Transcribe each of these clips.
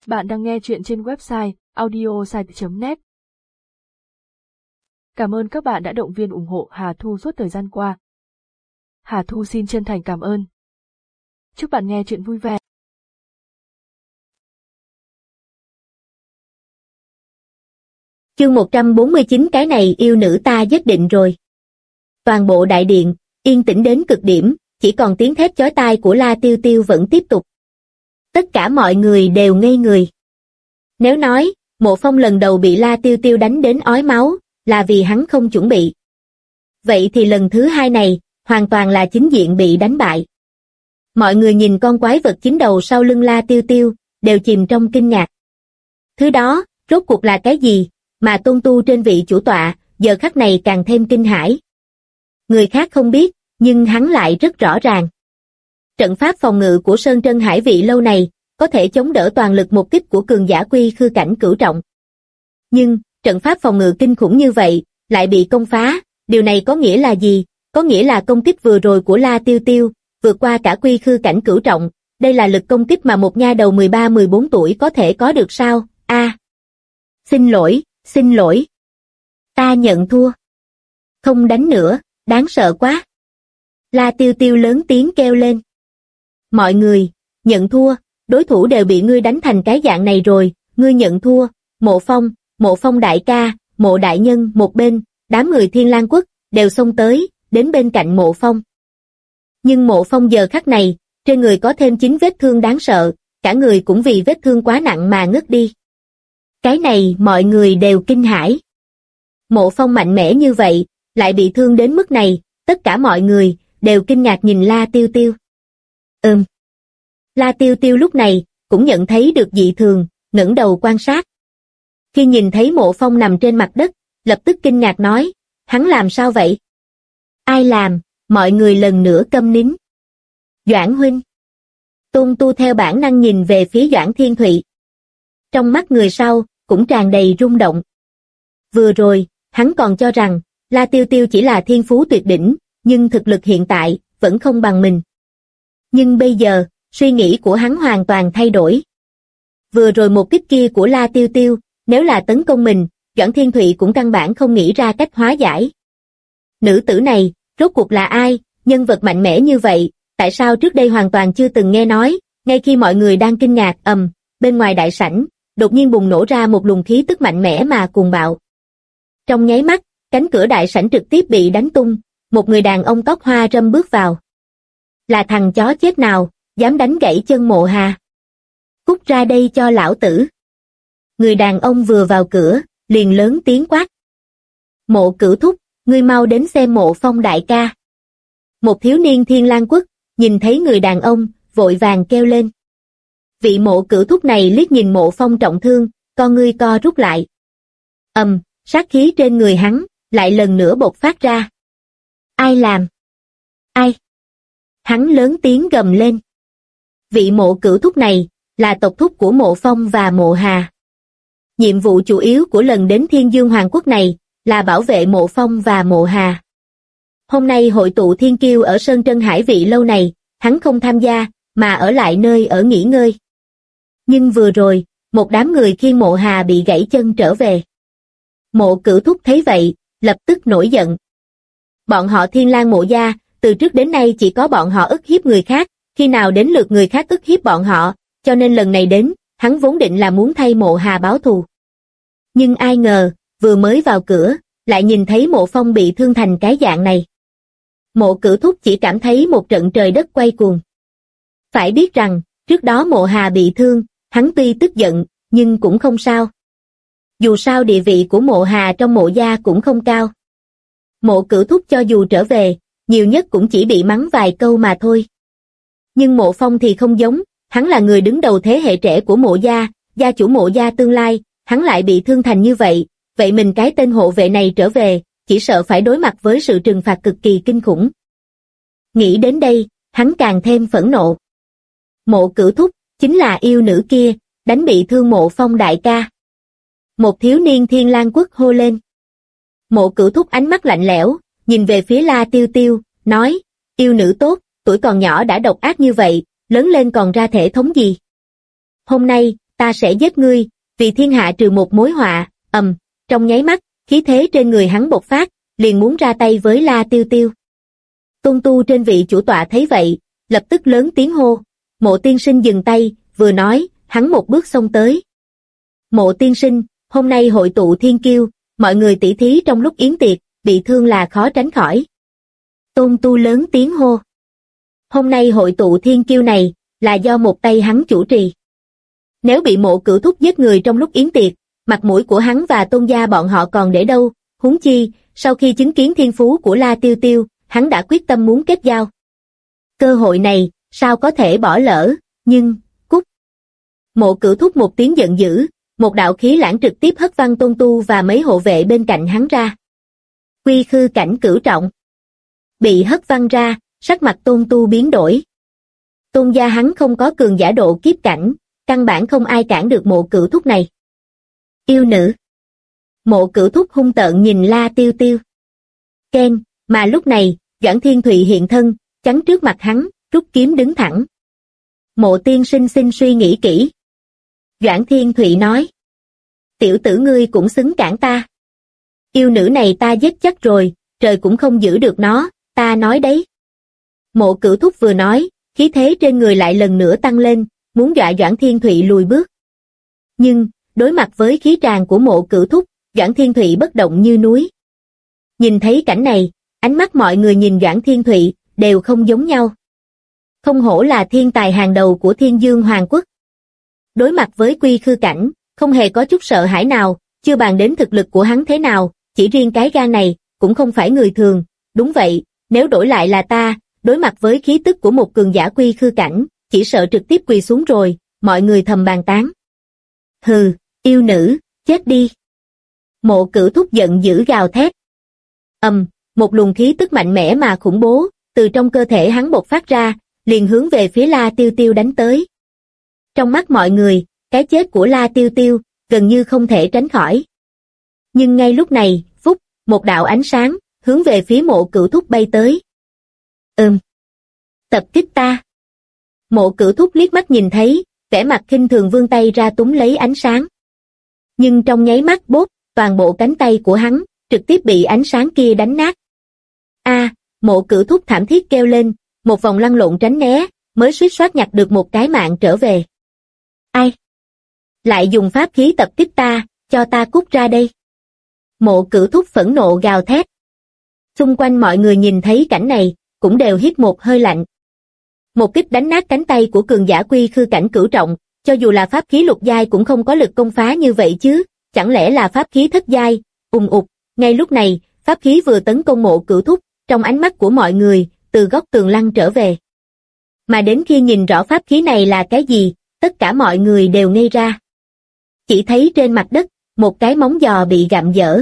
Bạn đang nghe chuyện trên website audiosite.net. Cảm ơn các bạn đã động viên ủng hộ Hà Thu suốt thời gian qua. Hà Thu xin chân thành cảm ơn. Chúc bạn nghe chuyện vui vẻ. Chương 149 cái này yêu nữ ta giết định rồi. Toàn bộ đại điện, yên tĩnh đến cực điểm, chỉ còn tiếng thét chói tai của La Tiêu Tiêu vẫn tiếp tục. Tất cả mọi người đều ngây người. Nếu nói, Mộ Phong lần đầu bị La Tiêu Tiêu đánh đến ói máu, là vì hắn không chuẩn bị. Vậy thì lần thứ hai này, hoàn toàn là chính diện bị đánh bại. Mọi người nhìn con quái vật chín đầu sau lưng La Tiêu Tiêu, đều chìm trong kinh ngạc. Thứ đó, rốt cuộc là cái gì, mà tôn tu trên vị chủ tọa, giờ khắc này càng thêm kinh hãi. Người khác không biết, nhưng hắn lại rất rõ ràng. Trận pháp phòng ngự của Sơn Trân Hải Vị lâu này, có thể chống đỡ toàn lực một kích của cường giả quy khư cảnh cửu trọng. Nhưng, trận pháp phòng ngự kinh khủng như vậy, lại bị công phá, điều này có nghĩa là gì? Có nghĩa là công kích vừa rồi của La Tiêu Tiêu, vượt qua cả quy khư cảnh cửu trọng, đây là lực công kích mà một nha đầu 13-14 tuổi có thể có được sao? Xin lỗi. Ta nhận thua. Không đánh nữa, đáng sợ quá. La Tiêu Tiêu lớn tiếng kêu lên. Mọi người, nhận thua, đối thủ đều bị ngươi đánh thành cái dạng này rồi, ngươi nhận thua. Mộ Phong đại ca, Mộ đại nhân một bên, đám người Thiên Lang Quốc, đều xông tới, đến bên cạnh Mộ Phong. Nhưng Mộ Phong giờ khắc này, trên người có thêm 9 vết thương đáng sợ, cả người cũng vì vết thương quá nặng mà ngất đi. Cái này mọi người đều kinh hãi. Mộ Phong mạnh mẽ như vậy, lại bị thương đến mức này, tất cả mọi người, đều kinh ngạc nhìn La Tiêu Tiêu. La Tiêu Tiêu lúc này, cũng nhận thấy được dị thường, ngẩng đầu quan sát. Khi nhìn thấy Mộ Phong nằm trên mặt đất, lập tức kinh ngạc nói, hắn làm sao vậy? Ai làm? Mọi người lần nữa câm nín. Doãn huynh. Tôn Tu theo bản năng nhìn về phía Doãn Thiên Thụy. Trong mắt người sau, cũng tràn đầy rung động. Vừa rồi, hắn còn cho rằng, La Tiêu Tiêu chỉ là thiên phú tuyệt đỉnh, nhưng thực lực hiện tại, vẫn không bằng mình. Nhưng bây giờ, suy nghĩ của hắn hoàn toàn thay đổi. Vừa rồi một kích kia của La Tiêu Tiêu, nếu là tấn công mình, Doãn Thiên Thụy cũng căn bản không nghĩ ra cách hóa giải. Nữ tử này, rốt cuộc là ai, nhân vật mạnh mẽ như vậy, tại sao trước đây hoàn toàn chưa từng nghe nói, ngay khi mọi người đang kinh ngạc bên ngoài đại sảnh, đột nhiên bùng nổ ra một luồng khí tức mạnh mẽ mà cuồng bạo. Trong nháy mắt, cánh cửa đại sảnh trực tiếp bị đánh tung, một người đàn ông tóc hoa râm bước vào. Là thằng chó chết nào, dám đánh gãy chân Mộ Hà. Cút ra đây cho lão tử. Người đàn ông vừa vào cửa, liền lớn tiếng quát. Mộ Cửu thúc, ngươi mau đến xem Mộ Phong đại ca. Một thiếu niên Thiên Lang Quốc, nhìn thấy người đàn ông, vội vàng kêu lên. Vị Mộ Cửu thúc này liếc nhìn Mộ Phong trọng thương, con ngươi co rút lại. Sát khí trên người hắn, lại lần nữa bộc phát ra. Ai làm? Ai? Hắn lớn tiếng gầm lên. Vị Mộ Cửu thúc này, là tộc thúc của Mộ Phong và Mộ Hà. Nhiệm vụ chủ yếu của lần đến Thiên Dương Hoàng Quốc này, là bảo vệ Mộ Phong và Mộ Hà. Hôm nay hội tụ thiên kiêu ở Sơn Trân Hải Vị lâu này, hắn không tham gia, mà ở lại nơi ở nghỉ ngơi. Nhưng vừa rồi, một đám người khiêng Mộ Hà bị gãy chân trở về. Mộ Cửu thúc thấy vậy, lập tức nổi giận. Bọn họ Thiên Lang Mộ gia, từ trước đến nay chỉ có bọn họ ức hiếp người khác, khi nào đến lượt người khác ức hiếp bọn họ, cho nên lần này đến, hắn vốn định là muốn thay Mộ Hà báo thù. Nhưng ai ngờ, vừa mới vào cửa, lại nhìn thấy Mộ Phong bị thương thành cái dạng này. Mộ Cửu thúc chỉ cảm thấy một trận trời đất quay cuồng. Phải biết rằng, trước đó Mộ Hà bị thương, hắn tuy tức giận, nhưng cũng không sao. Dù sao địa vị của Mộ Hà trong Mộ gia cũng không cao. Mộ Cửu thúc cho dù trở về, nhiều nhất cũng chỉ bị mắng vài câu mà thôi. Nhưng Mộ Phong thì không giống, hắn là người đứng đầu thế hệ trẻ của Mộ gia, gia chủ Mộ gia tương lai, hắn lại bị thương thành như vậy, vậy mình cái tên hộ vệ này trở về, chỉ sợ phải đối mặt với sự trừng phạt cực kỳ kinh khủng. Nghĩ đến đây, hắn càng thêm phẫn nộ. Mộ Cửu thúc, chính là yêu nữ kia, đánh bị thương Mộ Phong đại ca. Một thiếu niên Thiên Lang Quốc hô lên. Mộ Cửu thúc ánh mắt lạnh lẽo, nhìn về phía La Tiêu Tiêu, nói, yêu nữ tốt, tuổi còn nhỏ đã độc ác như vậy, lớn lên còn ra thể thống gì. Hôm nay, ta sẽ giết ngươi, vì thiên hạ trừ một mối họa. Trong nháy mắt, khí thế trên người hắn bộc phát, liền muốn ra tay với La Tiêu Tiêu. Tôn Tu trên vị chủ tọa thấy vậy, lập tức lớn tiếng hô. Mộ tiên sinh dừng tay, vừa nói, hắn một bước xông tới. Mộ tiên sinh, hôm nay hội tụ thiên kiêu, mọi người tỷ thí trong lúc yến tiệc, bị thương là khó tránh khỏi. Tôn Tu lớn tiếng hô. Hôm nay hội tụ thiên kiêu này, là do một tay hắn chủ trì. Nếu bị Mộ Cửu Thúc giết người trong lúc yến tiệc, mặt mũi của hắn và Tôn gia bọn họ còn để đâu, huống chi, sau khi chứng kiến thiên phú của La Tiêu Tiêu, hắn đã quyết tâm muốn kết giao. Cơ hội này, sao có thể bỏ lỡ, nhưng, cút. Mộ Cửu Thúc một tiếng giận dữ, một đạo khí lãng trực tiếp hất văng Tôn Tu và mấy hộ vệ bên cạnh hắn ra. Quy khư cảnh cửu trọng. Bị hất văng ra, sắc mặt Tôn Tu biến đổi. Tôn gia hắn không có cường giả độ kiếp cảnh, căn bản không ai cản được Mộ Cửu Thúc này. Yêu nữ. Mộ Cửu Thúc hung tợn nhìn La Tiêu Tiêu. Ken, mà lúc này, Doãn Thiên Thụy hiện thân, chắn trước mặt hắn, rút kiếm đứng thẳng. Mộ tiên sinh xin suy nghĩ kỹ. Doãn Thiên Thụy nói. Tiểu tử ngươi cũng xứng cản ta. Yêu nữ này ta giết chắc rồi, trời cũng không giữ được nó, ta nói đấy. Mộ Cửu Thúc vừa nói, khí thế trên người lại lần nữa tăng lên, muốn dọa Doãn Thiên Thụy lùi bước. Nhưng, đối mặt với khí tràng của Mộ Cửu Thúc, Doãn Thiên Thụy bất động như núi. Nhìn thấy cảnh này, ánh mắt mọi người nhìn Doãn Thiên Thụy, đều không giống nhau. Không hổ là thiên tài hàng đầu của Thiên Dương Hoàng Quốc. Đối mặt với quy khư cảnh, không hề có chút sợ hãi nào, chưa bàn đến thực lực của hắn thế nào, chỉ riêng cái gan này, cũng không phải người thường. Đúng vậy, nếu đổi lại là ta, đối mặt với khí tức của một cường giả quy khư cảnh, chỉ sợ trực tiếp quỳ xuống rồi, mọi người thầm bàn tán. Hừ, yêu nữ, chết đi. Mộ Cửu Thúc giận dữ gào thét. Một luồng khí tức mạnh mẽ mà khủng bố, từ trong cơ thể hắn bộc phát ra, liền hướng về phía La Tiêu Tiêu đánh tới. Trong mắt mọi người, cái chết của La Tiêu Tiêu, gần như không thể tránh khỏi. Nhưng ngay lúc này, phúc, một đạo ánh sáng, hướng về phía Mộ Cửu Thúc bay tới. Tập kích ta. Mộ Cửu Thúc liếc mắt nhìn thấy, vẻ mặt khinh thường vươn tay ra túm lấy ánh sáng. Nhưng trong nháy mắt bốp, toàn bộ cánh tay của hắn, trực tiếp bị ánh sáng kia đánh nát. Mộ Cửu Thúc thảm thiết kêu lên, một vòng lăn lộn tránh né, mới suýt soát nhặt được một cái mạng trở về. Ai? Lại dùng pháp khí tập kích ta, cho ta cút ra đây. Mộ Cửu Thúc phẫn nộ gào thét. Xung quanh mọi người nhìn thấy cảnh này, cũng đều hít một hơi lạnh. Một kích đánh nát cánh tay của cường giả quy khư cảnh cửu trọng, cho dù là pháp khí lục giai cũng không có lực công phá như vậy chứ, chẳng lẽ là pháp khí thất giai? Ngay lúc này, pháp khí vừa tấn công Mộ Cửu Thúc, trong ánh mắt của mọi người, từ góc tường lăn trở về. Mà đến khi nhìn rõ pháp khí này là cái gì, tất cả mọi người đều ngây ra. Chỉ thấy trên mặt đất, một cái móng giò bị gặm dở.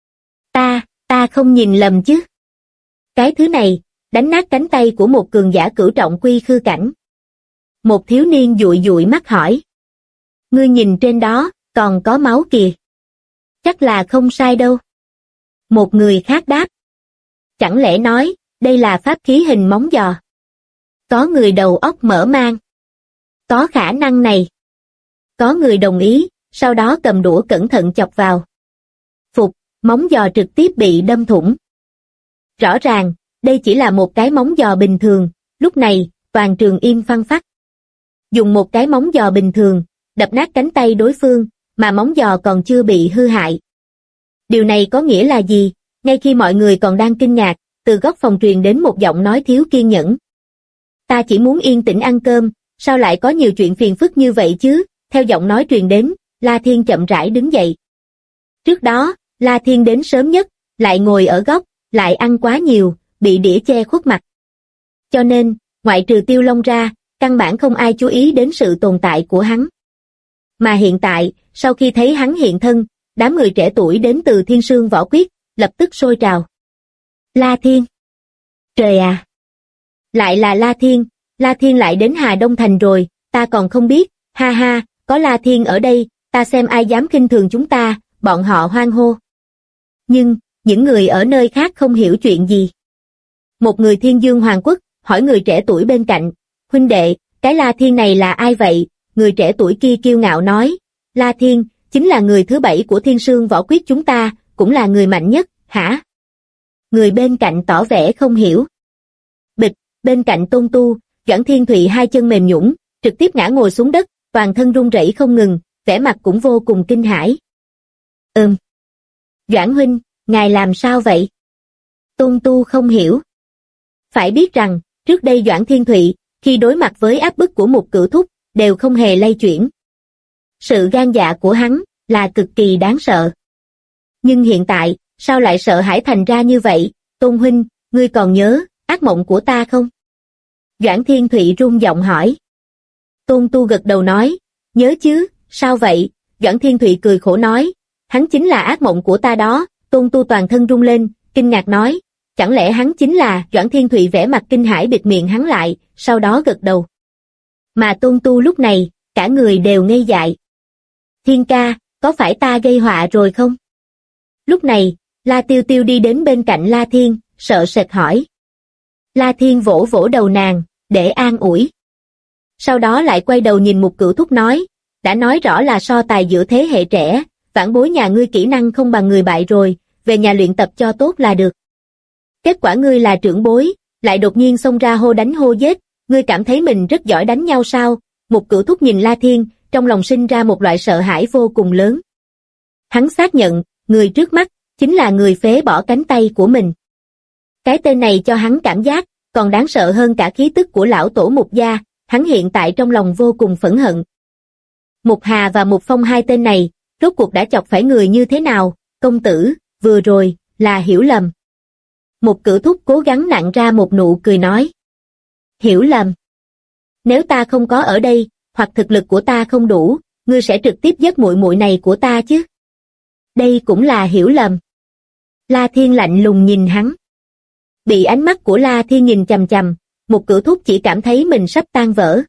Ta không nhìn lầm chứ. Cái thứ này, đánh nát cánh tay của một cường giả cửu trọng quy khư cảnh. Một thiếu niên dụi dụi mắt hỏi. Ngươi nhìn trên đó, còn có máu kìa. Chắc là không sai đâu. Một người khác đáp. Chẳng lẽ nói, đây là pháp khí hình móng giò? Có người đầu óc mở mang. Có khả năng này. Có người đồng ý, sau đó cầm đũa cẩn thận chọc vào. Phục, móng giò trực tiếp bị đâm thủng. Rõ ràng, đây chỉ là một cái móng giò bình thường, lúc này, toàn trường im phăng phắc. Dùng một cái móng giò bình thường, đập nát cánh tay đối phương, mà móng giò còn chưa bị hư hại. Điều này có nghĩa là gì? Ngay khi mọi người còn đang kinh ngạc, từ góc phòng truyền đến một giọng nói thiếu kiên nhẫn. Ta chỉ muốn yên tĩnh ăn cơm, sao lại có nhiều chuyện phiền phức như vậy chứ? Theo giọng nói truyền đến, La Thiên chậm rãi đứng dậy. Trước đó, La Thiên đến sớm nhất, lại ngồi ở góc, lại ăn quá nhiều, bị đĩa che khuất mặt. Cho nên, ngoại trừ Tiêu Long ra, căn bản không ai chú ý đến sự tồn tại của hắn. Mà hiện tại, sau khi thấy hắn hiện thân, đám người trẻ tuổi đến từ Thiên Sương Võ Quyết, lập tức sôi trào. La Thiên! Trời à! Lại là La Thiên lại đến Hà Đông Thành rồi, ta còn không biết, ha ha, có La Thiên ở đây, ta xem ai dám khinh thường chúng ta, bọn họ hoan hô. Nhưng, những người ở nơi khác không hiểu chuyện gì. Một người Thiên Dương Hoàng Quốc, hỏi người trẻ tuổi bên cạnh, huynh đệ, cái La Thiên này là ai vậy, người trẻ tuổi kia kiêu ngạo nói, La Thiên, chính là người thứ 7 của Thiên Sương Võ Quyết chúng ta, cũng là người mạnh nhất, hả? Người bên cạnh tỏ vẻ không hiểu. Bịch, bên cạnh Tôn Tu, Doãn Thiên Thụy hai chân mềm nhũn, trực tiếp ngã ngồi xuống đất, toàn thân run rẩy không ngừng, vẻ mặt cũng vô cùng kinh hãi. Doãn huynh, ngài làm sao vậy? Tôn Tu không hiểu. Phải biết rằng, trước đây Doãn Thiên Thụy, khi đối mặt với áp bức của một cửu thúc, đều không hề lay chuyển. Sự gan dạ của hắn, là cực kỳ đáng sợ. Nhưng hiện tại, sao lại sợ hãi thành ra như vậy? Tôn huynh, ngươi còn nhớ, ác mộng của ta không? Doãn Thiên Thụy run giọng hỏi. Tôn Tu gật đầu nói, nhớ chứ, sao vậy? Doãn Thiên Thụy cười khổ nói, hắn chính là ác mộng của ta đó. Tôn Tu toàn thân run lên, kinh ngạc nói, chẳng lẽ hắn chính là? Doãn Thiên Thụy vẻ mặt kinh hãi bịt miệng hắn lại, sau đó gật đầu. Mà Tôn Tu lúc này, cả người đều ngây dại. Thiên ca, có phải ta gây họa rồi không? Lúc này, La Tiêu Tiêu đi đến bên cạnh La Thiên, sợ sệt hỏi. La Thiên vỗ vỗ đầu nàng, để an ủi. Sau đó lại quay đầu nhìn Mục Cửu Thúc nói, đã nói rõ là so tài giữa thế hệ trẻ, vãn bối nhà ngươi kỹ năng không bằng người bại rồi, về nhà luyện tập cho tốt là được. Kết quả ngươi là trưởng bối, lại đột nhiên xông ra hô đánh hô giết, ngươi cảm thấy mình rất giỏi đánh nhau sao? Mục Cửu Thúc nhìn La Thiên, trong lòng sinh ra một loại sợ hãi vô cùng lớn. Hắn xác nhận, người trước mắt, chính là người phế bỏ cánh tay của mình. Cái tên này cho hắn cảm giác, còn đáng sợ hơn cả khí tức của lão tổ Mục gia, hắn hiện tại trong lòng vô cùng phẫn hận. Mục Hà và Mục Phong hai tên này, rốt cuộc đã chọc phải người như thế nào? Công tử, vừa rồi, là hiểu lầm. Mục Cửu Thúc cố gắng nặn ra một nụ cười nói. Hiểu lầm. Nếu ta không có ở đây, hoặc thực lực của ta không đủ, ngươi sẽ trực tiếp giết muội muội này của ta chứ? Đây cũng là hiểu lầm. La Thiên lạnh lùng nhìn hắn. Bị ánh mắt của La Thiên nhìn chằm chằm, Mục Cửu Thúc chỉ cảm thấy mình sắp tan vỡ.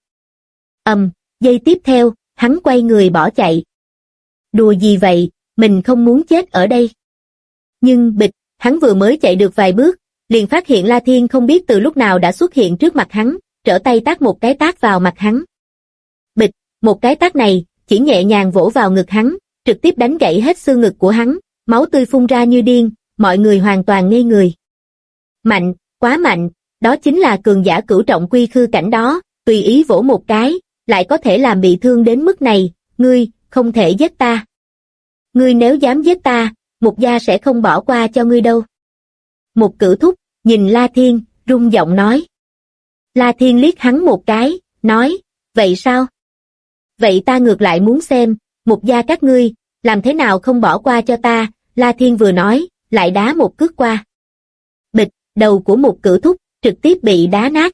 Giây tiếp theo, hắn quay người bỏ chạy. Đùa gì vậy, mình không muốn chết ở đây. Nhưng bịch, hắn vừa mới chạy được vài bước, liền phát hiện La Thiên không biết từ lúc nào đã xuất hiện trước mặt hắn, trở tay tát một cái tát vào mặt hắn. Bịch, một cái tát này, chỉ nhẹ nhàng vỗ vào ngực hắn, trực tiếp đánh gãy hết xương ngực của hắn, máu tươi phun ra như điên, mọi người hoàn toàn ngây người. Mạnh, quá mạnh, đó chính là cường giả cửu trọng quy khư cảnh đó, tùy ý vỗ một cái, lại có thể làm bị thương đến mức này, ngươi, không thể giết ta. Ngươi nếu dám giết ta, Mục gia sẽ không bỏ qua cho ngươi đâu. Mục Cửu Thúc, nhìn La Thiên, rung giọng nói. La Thiên liếc hắn một cái, nói, vậy sao? Vậy ta ngược lại muốn xem, Mục gia các ngươi, làm thế nào không bỏ qua cho ta? La Thiên vừa nói, lại đá một cước qua. Bịch, đầu của Mục Cửu Thúc, trực tiếp bị đá nát.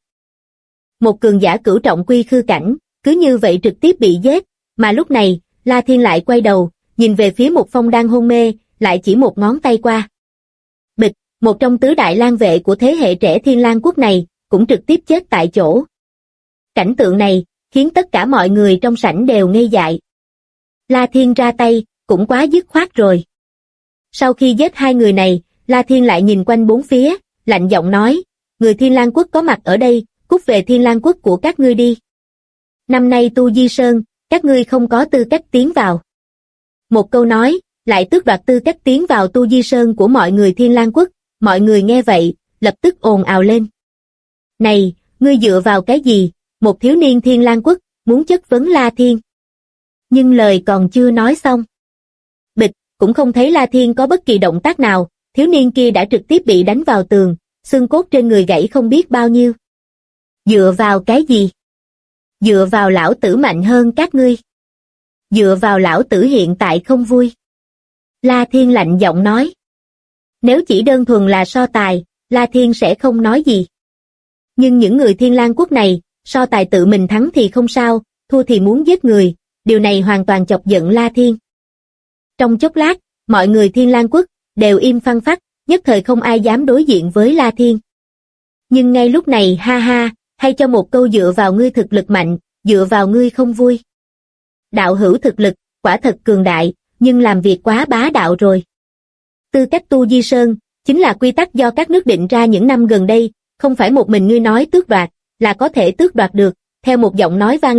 Một cường giả cửu trọng quy khư cảnh, cứ như vậy trực tiếp bị giết, mà lúc này, La Thiên lại quay đầu, nhìn về phía Mục Phong đang hôn mê, lại chỉ một ngón tay qua. Bịch, một trong tứ đại lang vệ của thế hệ trẻ Thiên Lang quốc này, cũng trực tiếp chết tại chỗ. Cảnh tượng này, khiến tất cả mọi người trong sảnh đều ngây dại. La Thiên ra tay, cũng quá dứt khoát rồi. Sau khi giết hai người này, La Thiên lại nhìn quanh bốn phía, lạnh giọng nói, người Thiên Lang quốc có mặt ở đây, cút về Thiên Lang quốc của các ngươi đi. Năm nay Tu Di Sơn, các ngươi không có tư cách tiến vào. Một câu nói, lại tước đoạt tư cách tiến vào Tu Di Sơn của mọi người Thiên Lang quốc, mọi người nghe vậy, lập tức ồn ào lên. Này, ngươi dựa vào cái gì? Một thiếu niên Thiên Lang quốc, muốn chất vấn La Thiên. Nhưng lời còn chưa nói xong. Bịch, cũng không thấy La Thiên có bất kỳ động tác nào, thiếu niên kia đã trực tiếp bị đánh vào tường, xương cốt trên người gãy không biết bao nhiêu. Dựa vào cái gì? Dựa vào lão tử mạnh hơn các ngươi. Dựa vào lão tử hiện tại không vui. La Thiên lạnh giọng nói. Nếu chỉ đơn thuần là so tài, La Thiên sẽ không nói gì. Nhưng những người Thiên Lang quốc này, so tài tự mình thắng thì không sao, thua thì muốn giết người, điều này hoàn toàn chọc giận La Thiên. Trong chốc lát, mọi người Thiên Lang quốc đều im phăng phắc, nhất thời không ai dám đối diện với La Thiên. Nhưng ngay lúc này ha ha, hay cho một câu dựa vào ngươi thực lực mạnh, dựa vào ngươi không vui. Đạo hữu thực lực, quả thật cường đại, nhưng làm việc quá bá đạo rồi. Tư cách Tu Di Sơn, chính là quy tắc do các nước định ra những năm gần đây, không phải một mình ngươi nói tước đoạt, là có thể tước đoạt được. Theo một giọng nói vang lên,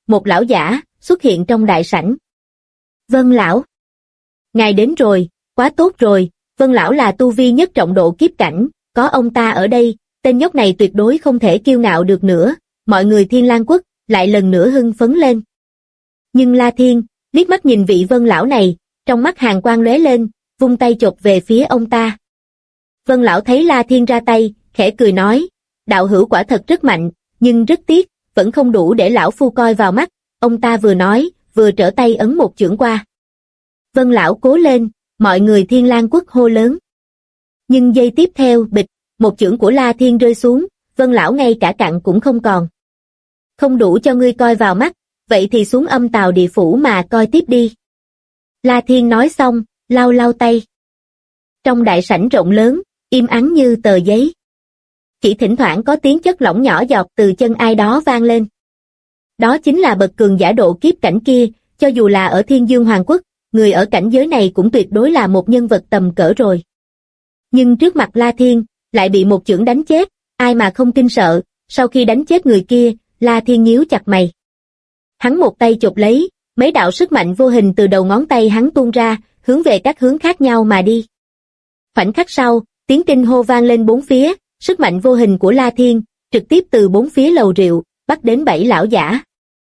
một lão giả xuất hiện trong đại sảnh. Vân lão. Ngài đến rồi, quá tốt rồi, Vân lão là tu vi nhất trọng độ kiếp cảnh, có ông ta ở đây, tên nhóc này tuyệt đối không thể kiêu ngạo được nữa, mọi người Thiên Lang quốc lại lần nữa hưng phấn lên. Nhưng La Thiên liếc mắt nhìn vị Vân lão này, trong mắt hàn quang lóe lên, vung tay chộp về phía ông ta. Vân lão thấy La Thiên ra tay, khẽ cười nói, đạo hữu quả thật rất mạnh, nhưng rất tiếc, vẫn không đủ để lão phu coi vào mắt, ông ta vừa nói, vừa trở tay ấn một chưởng qua. Vân lão cố lên, mọi người Thiên Lang quốc hô lớn. Nhưng giây tiếp theo, bịch, một chưởng của La Thiên rơi xuống, Vân lão ngay cả cặn cũng không còn. Không đủ cho ngươi coi vào mắt, vậy thì xuống âm tào địa phủ mà coi tiếp đi. La Thiên nói xong, lau lau tay. Trong đại sảnh rộng lớn, im ắng như tờ giấy. Chỉ thỉnh thoảng có tiếng chất lỏng nhỏ giọt từ chân ai đó vang lên. Đó chính là bậc cường giả độ kiếp cảnh kia, cho dù là ở Thiên Dương Hoàng Quốc, người ở cảnh giới này cũng tuyệt đối là một nhân vật tầm cỡ rồi. Nhưng trước mặt La Thiên, lại bị một chưởng đánh chết, ai mà không kinh sợ, sau khi đánh chết người kia, La Thiên nhíu chặt mày. Hắn một tay chộp lấy, mấy đạo sức mạnh vô hình từ đầu ngón tay hắn tuôn ra, hướng về các hướng khác nhau mà đi. Khoảnh khắc sau, tiếng kinh hô vang lên bốn phía, sức mạnh vô hình của La Thiên, trực tiếp từ bốn phía lầu rượu, bắt đến 7 lão giả.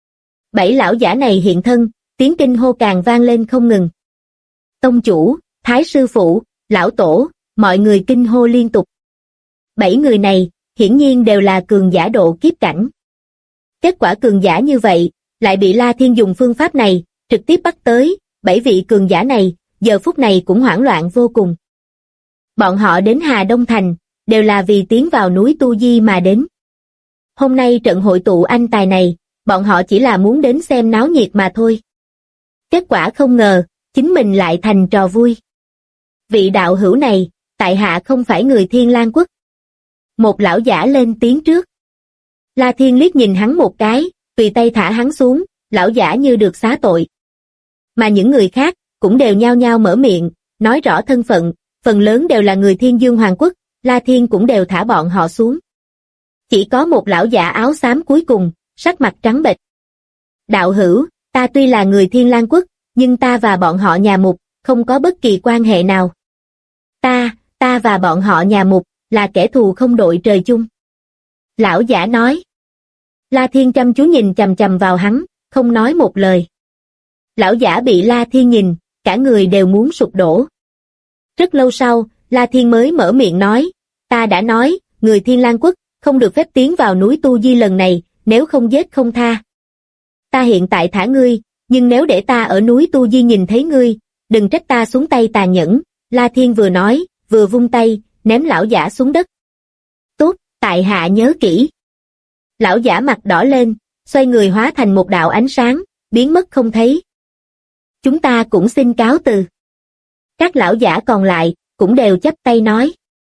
7 lão giả này hiện thân, tiếng kinh hô càng vang lên không ngừng. Tông chủ, Thái sư phụ, lão tổ, mọi người kinh hô liên tục. 7 người này, hiển nhiên đều là cường giả độ kiếp cảnh. Kết quả cường giả như vậy, lại bị La Thiên dùng phương pháp này, trực tiếp bắt tới, 7 vị cường giả này, giờ phút này cũng hoảng loạn vô cùng. Bọn họ đến Hà Đông Thành, đều là vì tiến vào núi Tu Di mà đến. Hôm nay trận hội tụ anh tài này, bọn họ chỉ là muốn đến xem náo nhiệt mà thôi. Kết quả không ngờ, chính mình lại thành trò vui. Vị đạo hữu này, tại hạ không phải người Thiên Lang quốc. Một lão giả lên tiếng trước. La Thiên liếc nhìn hắn một cái, tùy tay thả hắn xuống, lão giả như được xá tội. Mà những người khác, cũng đều nhao nhao mở miệng, nói rõ thân phận, phần lớn đều là người Thiên Dương Hoàng quốc, La Thiên cũng đều thả bọn họ xuống. Chỉ có một lão giả áo xám cuối cùng, sắc mặt trắng bệch. Đạo hữu, ta tuy là người Thiên Lang quốc, nhưng ta và bọn họ nhà Mục, không có bất kỳ quan hệ nào. Ta và bọn họ nhà Mục, là kẻ thù không đội trời chung. Lão giả nói. La Thiên chăm chú nhìn chằm chằm vào hắn, không nói một lời. Lão giả bị La Thiên nhìn, cả người đều muốn sụp đổ. Rất lâu sau, La Thiên mới mở miệng nói, ta đã nói, người Thiên Lang quốc, không được phép tiến vào núi Tu Di lần này, nếu không giết không tha. Ta hiện tại thả ngươi, nhưng nếu để ta ở núi Tu Di nhìn thấy ngươi, đừng trách ta xuống tay tàn nhẫn. La Thiên vừa nói, vừa vung tay, ném lão giả xuống đất. Tốt, tại hạ nhớ kỹ. Lão giả mặt đỏ lên, xoay người hóa thành một đạo ánh sáng, biến mất không thấy. Chúng ta cũng xin cáo từ. Các lão giả còn lại, cũng đều chắp tay nói.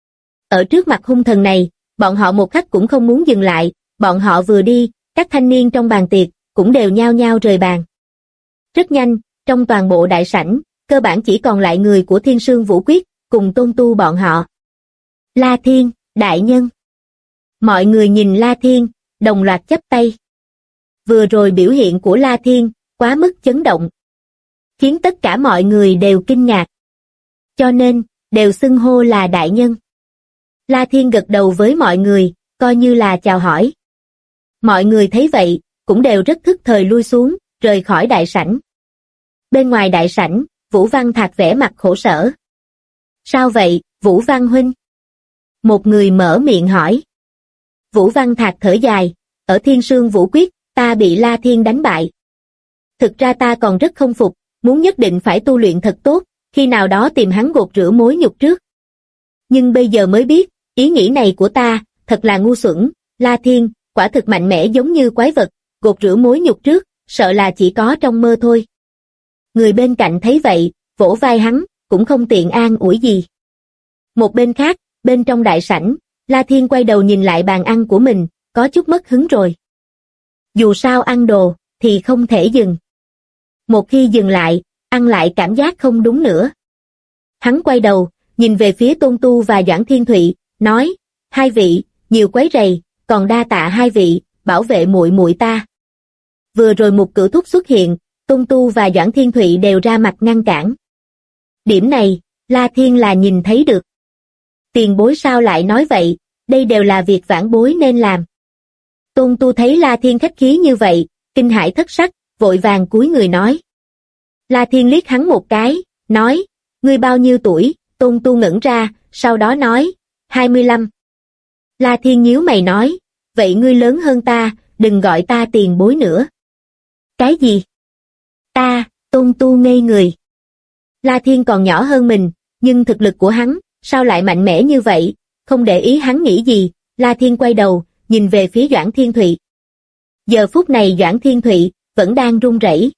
Ở trước mặt hung thần này, bọn họ một khắc cũng không muốn dừng lại, bọn họ vừa đi, các thanh niên trong bàn tiệc, cũng đều nhao nhao rời bàn. Rất nhanh, trong toàn bộ đại sảnh, cơ bản chỉ còn lại người của Thiên Sương Vũ Quyết, cùng Tôn Tu bọn họ. La Thiên, đại nhân. Mọi người nhìn La Thiên, đồng loạt chắp tay. Vừa rồi biểu hiện của La Thiên, quá mức chấn động. Khiến tất cả mọi người đều kinh ngạc. Cho nên, đều xưng hô là đại nhân. La Thiên gật đầu với mọi người, coi như là chào hỏi. Mọi người thấy vậy, cũng đều rất thức thời lui xuống, rời khỏi đại sảnh. Bên ngoài đại sảnh, Vũ Văn Thạc vẻ mặt khổ sở. Sao vậy, Vũ Văn huynh? Một người mở miệng hỏi. Vũ Văn Thạc thở dài, ở Thiên Sương Vũ Quyết, ta bị La Thiên đánh bại. Thực ra ta còn rất không phục, muốn nhất định phải tu luyện thật tốt, khi nào đó tìm hắn gột rửa mối nhục trước. Nhưng bây giờ mới biết, ý nghĩ này của ta, thật là ngu xuẩn, La Thiên, quả thực mạnh mẽ giống như quái vật, gột rửa mối nhục trước, sợ là chỉ có trong mơ thôi. Người bên cạnh thấy vậy, vỗ vai hắn, cũng không tiện an ủi gì. Một bên khác, bên trong đại sảnh, La Thiên quay đầu nhìn lại bàn ăn của mình, có chút mất hứng rồi. Dù sao ăn đồ, thì không thể dừng. Một khi dừng lại, ăn lại cảm giác không đúng nữa. Hắn quay đầu, nhìn về phía Tôn Tu và Doãn Thiên Thụy, nói, hai vị, nhiều quấy rầy, còn đa tạ hai vị, bảo vệ muội muội ta. vừa rồi Mục Cửu Thúc xuất hiện, Tôn Tu và Doãn Thiên Thụy đều ra mặt ngăn cản. Điểm này, La Thiên là nhìn thấy được. Tiền bối sao lại nói vậy, đây đều là việc vãn bối nên làm. Tôn Tu thấy La Thiên khách khí như vậy, kinh hãi thất sắc, vội vàng cúi người nói. La Thiên liếc hắn một cái, nói, ngươi bao nhiêu tuổi? Tôn Tu ngẩn ra, sau đó nói, 25. La Thiên nhíu mày nói, vậy ngươi lớn hơn ta, đừng gọi ta tiền bối nữa. Cái gì? Ta, Tôn Tu ngây người. La Thiên còn nhỏ hơn mình, nhưng thực lực của hắn, sao lại mạnh mẽ như vậy? Không để ý hắn nghĩ gì, La Thiên quay đầu, nhìn về phía Doãn Thiên Thụy. Giờ phút này Doãn Thiên Thụy vẫn đang run rẩy.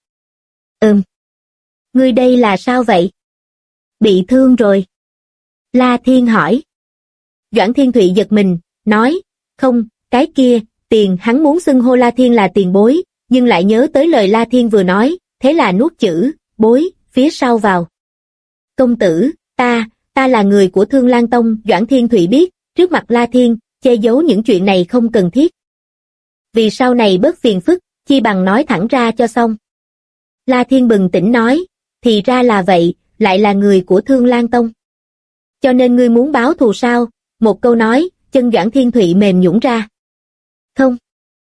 Ngươi đây là sao vậy? Bị thương rồi. La Thiên hỏi. Doãn Thiên Thụy giật mình, nói, không, cái kia, tiền, hắn muốn xưng hô La Thiên là tiền bối, nhưng lại nhớ tới lời La Thiên vừa nói, thế là nuốt chữ, bối, phía sau vào. Công tử, ta là người của Thương Lan Tông. Doãn Thiên Thụy biết, trước mặt La Thiên, che giấu những chuyện này không cần thiết. Vì sau này bớt phiền phức, chi bằng nói thẳng ra cho xong. La Thiên bừng tỉnh nói, thì ra là vậy, lại là người của Thương Lan Tông. Cho nên ngươi muốn báo thù sao? Một câu nói, chân Doãn Thiên Thụy mềm nhũn ra. Không.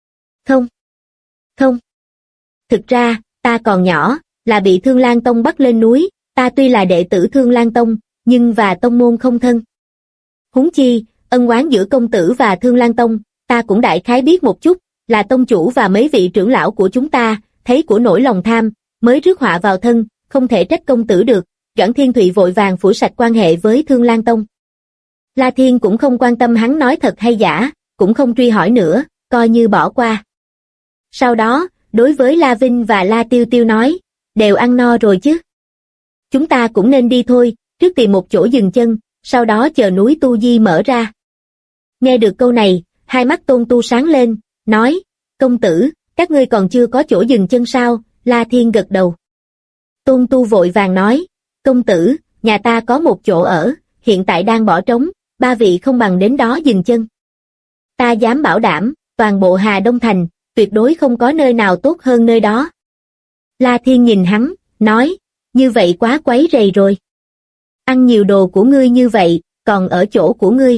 Thực ra, ta còn nhỏ, là bị Thương Lan Tông bắt lên núi, ta tuy là đệ tử Thương Lan Tông, nhưng và tông môn không thân. Huống chi, ân oán giữa công tử và Thương Lan Tông, ta cũng đại khái biết một chút, là tông chủ và mấy vị trưởng lão của chúng ta, thấy của nỗi lòng tham, mới rước họa vào thân, không thể trách công tử được. Doãn Thiên Thụy vội vàng phủi sạch quan hệ với Thương Lan Tông. La Thiên cũng không quan tâm hắn nói thật hay giả, cũng không truy hỏi nữa, coi như bỏ qua. Sau đó, đối với La Vinh và La Tiêu Tiêu nói, đều ăn no rồi chứ. Chúng ta cũng nên đi thôi, trước tìm một chỗ dừng chân, sau đó chờ núi Tu Di mở ra. Nghe được câu này, hai mắt Tôn Tu sáng lên, nói, công tử, các ngươi còn chưa có chỗ dừng chân sao? La Thiên gật đầu. Tôn Tu vội vàng nói, công tử, nhà ta có một chỗ ở, hiện tại đang bỏ trống, ba vị không bằng đến đó dừng chân. Ta dám bảo đảm, toàn bộ Hà Đông Thành, tuyệt đối không có nơi nào tốt hơn nơi đó. La Thiên nhìn hắn, nói, như vậy quá quấy rầy rồi. Ăn nhiều đồ của ngươi như vậy, còn ở chỗ của ngươi.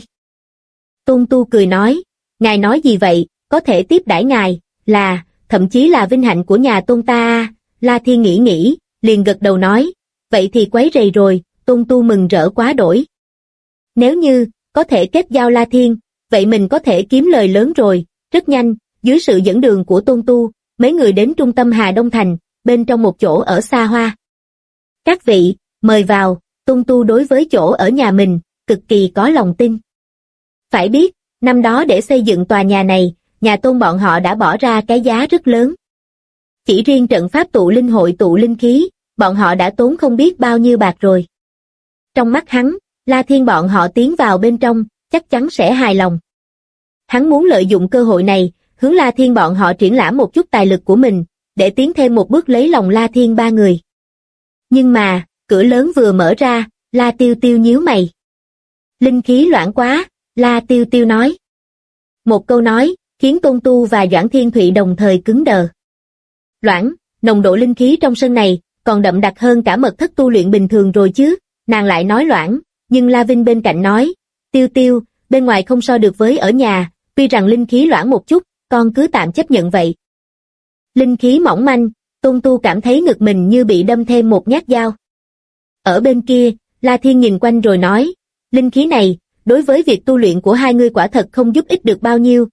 Tôn Tu cười nói, ngài nói gì vậy, có thể tiếp đãi ngài, là, thậm chí là vinh hạnh của nhà Tôn ta à. La Thiên nghĩ, liền gật đầu nói, vậy thì quấy rầy rồi. Tôn Tu mừng rỡ quá đổi. Nếu như, có thể kết giao La Thiên, vậy mình có thể kiếm lời lớn rồi. Rất nhanh, dưới sự dẫn đường của Tôn Tu, mấy người đến trung tâm Hà Đông Thành, bên trong một chỗ ở xa hoa. Các vị, mời vào. Tôn Tu đối với chỗ ở nhà mình, cực kỳ có lòng tin. Phải biết, năm đó để xây dựng tòa nhà này, nhà Tôn bọn họ đã bỏ ra cái giá rất lớn. Chỉ riêng trận pháp tụ linh hội tụ linh khí, bọn họ đã tốn không biết bao nhiêu bạc rồi. Trong mắt hắn, La Thiên bọn họ tiến vào bên trong, chắc chắn sẽ hài lòng. Hắn muốn lợi dụng cơ hội này, hướng La Thiên bọn họ triển lãm một chút tài lực của mình, để tiến thêm một bước lấy lòng La Thiên ba người. Nhưng mà, cửa lớn vừa mở ra, La Tiêu Tiêu nhíu mày. Linh khí loãng quá, La Tiêu Tiêu nói. Một câu nói, khiến Tôn Tu và Doãn Thiên Thụy đồng thời cứng đờ. Loãng, nồng độ linh khí trong sân này, còn đậm đặc hơn cả mật thất tu luyện bình thường rồi chứ, nàng lại nói loãng, nhưng La Vinh bên cạnh nói, Tiêu Tiêu, bên ngoài không so được với ở nhà, tuy rằng linh khí loãng một chút, con cứ tạm chấp nhận vậy. Linh khí mỏng manh, Tôn Tu cảm thấy ngực mình như bị đâm thêm một nhát dao. Ở bên kia, La Thiên nhìn quanh rồi nói, linh khí này, đối với việc tu luyện của hai người quả thật không giúp ích được bao nhiêu,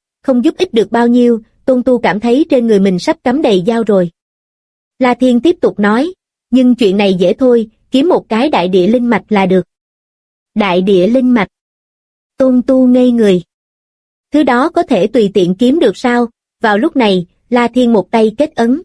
Tôn Tu cảm thấy trên người mình sắp cắm đầy dao rồi. La Thiên tiếp tục nói, nhưng chuyện này dễ thôi, kiếm một cái đại địa linh mạch là được. Đại địa linh mạch. Tôn Tu ngây người. Thứ đó có thể tùy tiện kiếm được sao? Vào lúc này, La Thiên một tay kết ấn.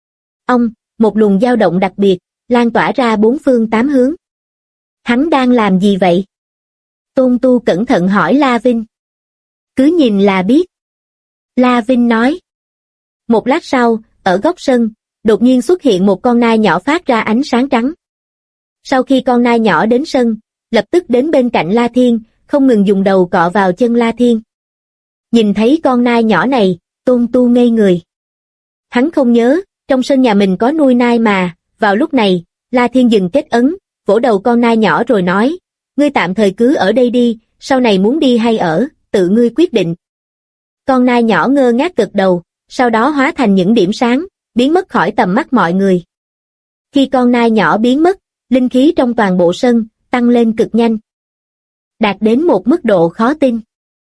Một luồng dao động đặc biệt, lan tỏa ra bốn phương tám hướng. Hắn đang làm gì vậy? Tôn Tu cẩn thận hỏi La Vinh. Cứ nhìn là biết. La Vinh nói. Một lát sau, ở góc sân, đột nhiên xuất hiện một con nai nhỏ phát ra ánh sáng trắng. Sau khi con nai nhỏ đến sân, lập tức đến bên cạnh La Thiên, không ngừng dùng đầu cọ vào chân La Thiên. Nhìn thấy con nai nhỏ này, Tôn Tu ngây người. Hắn không nhớ, trong sân nhà mình có nuôi nai mà. Vào lúc này, La Thiên dừng kết ấn, vỗ đầu con nai nhỏ rồi nói, ngươi tạm thời cứ ở đây đi, sau này muốn đi hay ở, tự ngươi quyết định. Con nai nhỏ ngơ ngác gật đầu, sau đó hóa thành những điểm sáng, biến mất khỏi tầm mắt mọi người. Khi con nai nhỏ biến mất, linh khí trong toàn bộ sân tăng lên cực nhanh, đạt đến một mức độ khó tin.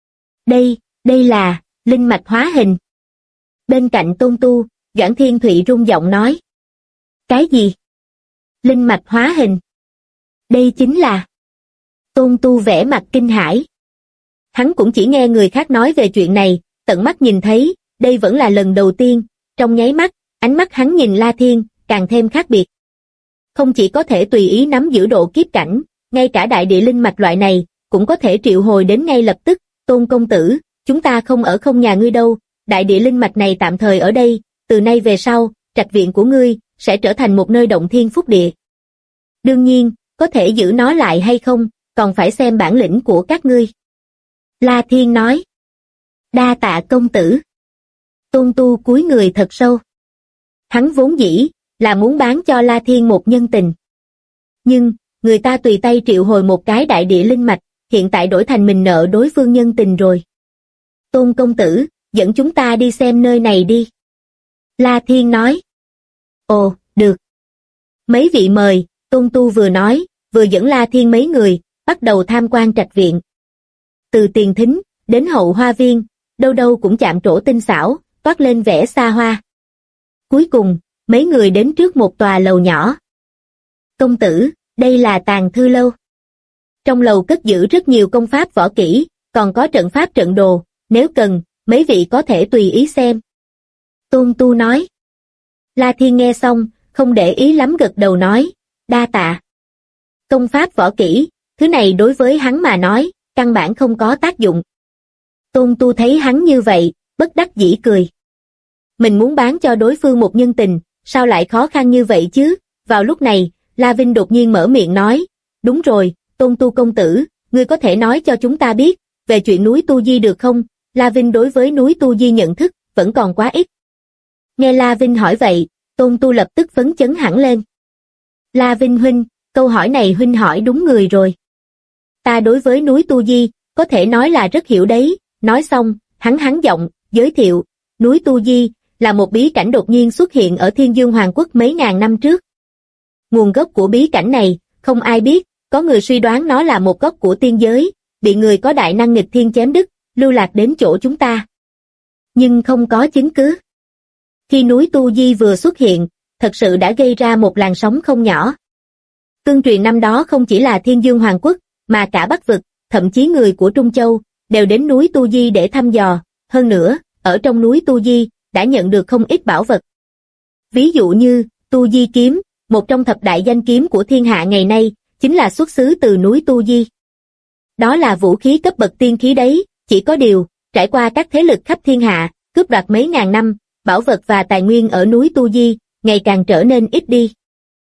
Đây là linh mạch hóa hình. Bên cạnh Tôn Tu, Doãn Thiên Thụy rung giọng nói. Cái gì? Linh mạch hóa hình? Đây chính là... Tôn Tu vẻ mặt kinh hãi. Hắn cũng chỉ nghe người khác nói về chuyện này, tận mắt nhìn thấy, đây vẫn là lần đầu tiên. Trong nháy mắt, ánh mắt hắn nhìn La Thiên, càng thêm khác biệt. Không chỉ có thể tùy ý nắm giữ độ kiếp cảnh, ngay cả đại địa linh mạch loại này, cũng có thể triệu hồi đến ngay lập tức. Tôn công tử, chúng ta không ở không nhà ngươi đâu, đại địa linh mạch này tạm thời ở đây, từ nay về sau, trạch viện của ngươi sẽ trở thành một nơi động thiên phúc địa. Đương nhiên, có thể giữ nó lại hay không, còn phải xem bản lĩnh của các ngươi. La Thiên nói. Đa tạ công tử. Tôn Tu cúi người thật sâu. Hắn vốn dĩ là muốn bán cho La Thiên một nhân tình. Nhưng, người ta tùy tay triệu hồi một cái đại địa linh mạch, hiện tại đổi thành mình nợ đối phương nhân tình rồi. Tôn công tử, dẫn chúng ta đi xem nơi này đi. La Thiên nói. Ồ, được. Mấy vị mời, Tôn Tu vừa nói, vừa dẫn La Thiên mấy người, bắt đầu tham quan trạch viện. Từ tiền thính, đến hậu hoa viên, đâu đâu cũng chạm trổ tinh xảo, toát lên vẻ xa hoa. Cuối cùng, mấy người đến trước một tòa lầu nhỏ. Công tử, đây là tàng thư lâu. Trong lầu cất giữ rất nhiều công pháp võ kỹ, còn có trận pháp trận đồ, nếu cần, mấy vị có thể tùy ý xem. Tôn Tu nói. La Thiên nghe xong, không để ý lắm gật đầu nói, đa tạ. Công pháp võ kỹ, thứ này đối với hắn mà nói, căn bản không có tác dụng. Tôn Tu thấy hắn như vậy, bất đắc dĩ cười. Mình muốn bán cho đối phương một nhân tình, sao lại khó khăn như vậy chứ? Vào lúc này, La Vinh đột nhiên mở miệng nói, đúng rồi, Tôn Tu công tử, ngươi có thể nói cho chúng ta biết, về chuyện núi Tu Di được không? La Vinh đối với núi Tu Di nhận thức, vẫn còn quá ít. Nghe La Vinh hỏi vậy, Tôn Tu lập tức phấn chấn hẳn lên. La Vinh huynh, câu hỏi này huynh hỏi đúng người rồi. Ta đối với núi Tu Di, có thể nói là rất hiểu đấy. Nói xong, hắn giọng, giới thiệu, núi Tu Di, là một bí cảnh đột nhiên xuất hiện ở Thiên Dương Hoàng Quốc mấy ngàn năm trước. Nguồn gốc của bí cảnh này, không ai biết, có người suy đoán nó là một gốc của tiên giới, bị người có đại năng nghịch thiên chém đứt, lưu lạc đến chỗ chúng ta. Nhưng không có chứng cứ. Khi núi Tu Di vừa xuất hiện, thật sự đã gây ra một làn sóng không nhỏ. Tương truyền năm đó không chỉ là Thiên Dương Hoàng Quốc, mà cả Bắc Vực, thậm chí người của Trung Châu, đều đến núi Tu Di để thăm dò. Hơn nữa, ở trong núi Tu Di, đã nhận được không ít bảo vật. Ví dụ như, Tu Di kiếm, một trong thập đại danh kiếm của thiên hạ ngày nay, chính là xuất xứ từ núi Tu Di. Đó là vũ khí cấp bậc tiên khí đấy, chỉ có điều, trải qua các thế lực khắp thiên hạ, cướp đoạt mấy ngàn năm, bảo vật và tài nguyên ở núi Tu Di, ngày càng trở nên ít đi.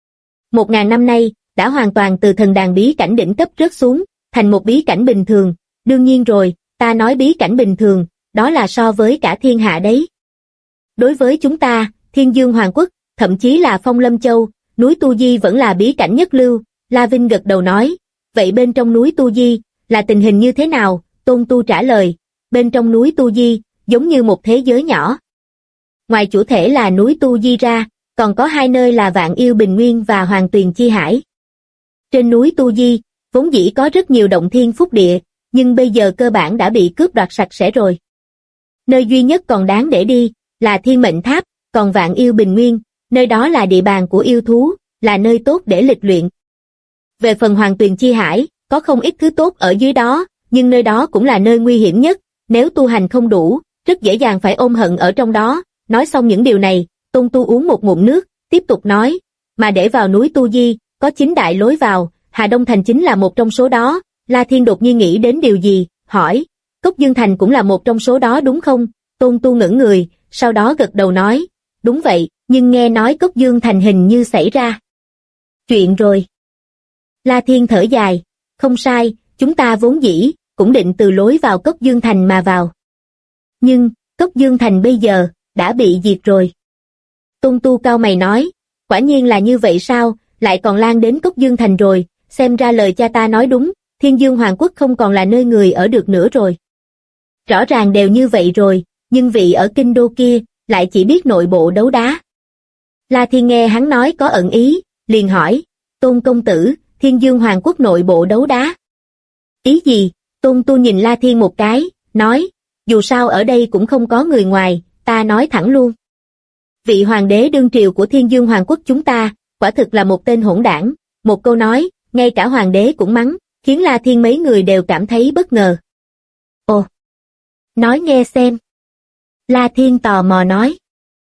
1000 năm nay, đã hoàn toàn từ thần đàn bí cảnh đỉnh cấp rớt xuống, thành một bí cảnh bình thường. Đương nhiên rồi, ta nói bí cảnh bình thường, đó là so với cả thiên hạ đấy. Đối với chúng ta, Thiên Dương Hoàng Quốc, thậm chí là Phong Lâm Châu, núi Tu Di vẫn là bí cảnh nhất lưu. La Vinh gật đầu nói, vậy bên trong núi Tu Di, là tình hình như thế nào? Tôn Tu trả lời, bên trong núi Tu Di, giống như một thế giới nhỏ. Ngoài chủ thể là núi Tu Di ra, còn có hai nơi là Vạn Yêu Bình Nguyên và Hoàng Tuyền Chi Hải. Trên núi Tu Di, vốn dĩ có rất nhiều động thiên phúc địa, nhưng bây giờ cơ bản đã bị cướp đoạt sạch sẽ rồi. Nơi duy nhất còn đáng để đi, là Thiên Mệnh Tháp, còn Vạn Yêu Bình Nguyên, nơi đó là địa bàn của yêu thú, là nơi tốt để lịch luyện. Về phần Hoàng Tuyền Chi Hải, có không ít thứ tốt ở dưới đó, nhưng nơi đó cũng là nơi nguy hiểm nhất, nếu tu hành không đủ, rất dễ dàng phải ôm hận ở trong đó. Nói xong những điều này, Tôn Tu uống một ngụm nước, tiếp tục nói, mà để vào núi Tu Di, có 9 đại lối vào, Hà Đông Thành chính là một trong số đó. La Thiên đột nhiên nghĩ đến điều gì, hỏi, Cốc Dương Thành cũng là một trong số đó đúng không? Tôn Tu ngẩn người, sau đó gật đầu nói, đúng vậy, nhưng nghe nói Cốc Dương Thành hình như xảy ra chuyện rồi. La Thiên thở dài, không sai, chúng ta vốn dĩ, cũng định từ lối vào Cốc Dương Thành mà vào. Nhưng, Cốc Dương Thành bây giờ, đã bị diệt rồi. Tôn Tu cau mày nói, quả nhiên là như vậy sao, lại còn lan đến Cốc Dương Thành rồi, xem ra lời cha ta nói đúng, Thiên Dương Hoàng Quốc không còn là nơi người ở được nữa rồi. Rõ ràng đều như vậy rồi, nhưng vị ở kinh đô kia, lại chỉ biết nội bộ đấu đá. La Thiên nghe hắn nói có ẩn ý, liền hỏi, Tôn công tử, Thiên Dương Hoàng Quốc nội bộ đấu đá. Ý gì? Tôn Tu nhìn La Thiên một cái, nói, dù sao ở đây cũng không có người ngoài, ta nói thẳng luôn. Vị hoàng đế đương triều của Thiên Dương Hoàng Quốc chúng ta, quả thực là một tên hỗn đảng, một câu nói, ngay cả hoàng đế cũng mắng, khiến La Thiên mấy người đều cảm thấy bất ngờ. Ồ! Nói nghe xem. La Thiên tò mò nói.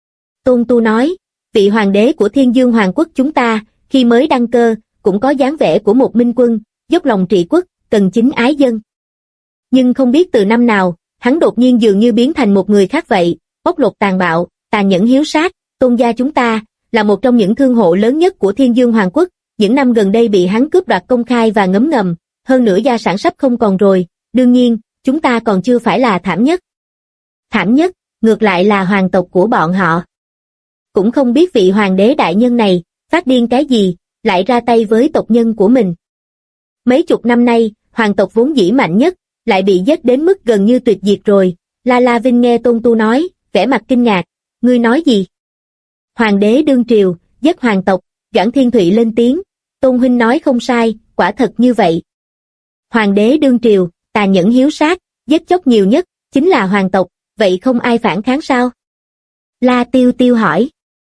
Tôn Tu nói, vị hoàng đế của Thiên Dương Hoàng Quốc chúng ta, khi mới đăng cơ, cũng có dáng vẻ của một minh quân, dốc lòng trị quốc, cần chính ái dân. Nhưng không biết từ năm nào, hắn đột nhiên dường như biến thành một người khác vậy, bóc lột tàn bạo, tàn nhẫn hiếu sát. Tôn gia chúng ta, là một trong những thương hộ lớn nhất của Thiên Dương Hoàng Quốc, những năm gần đây bị hắn cướp đoạt công khai và ngấm ngầm, hơn nữa gia sản sắp không còn rồi, đương nhiên, chúng ta còn chưa phải là thảm nhất. Thảm nhất, ngược lại là hoàng tộc của bọn họ. Cũng không biết vị hoàng đế đại nhân này, phát điên cái gì, lại ra tay với tộc nhân của mình. Mấy chục năm nay, hoàng tộc vốn dĩ mạnh nhất, lại bị giết đến mức gần như tuyệt diệt rồi. La Vinh nghe Tôn Tu nói, vẻ mặt kinh ngạc, ngươi nói gì? Hoàng đế đương triều, giết hoàng tộc, Doãn Thiên Thụy lên tiếng, Tôn huynh nói không sai, quả thật như vậy. Hoàng đế đương triều, tàn nhẫn hiếu sát, giết chóc nhiều nhất, chính là hoàng tộc, vậy không ai phản kháng sao? La Tiêu Tiêu hỏi.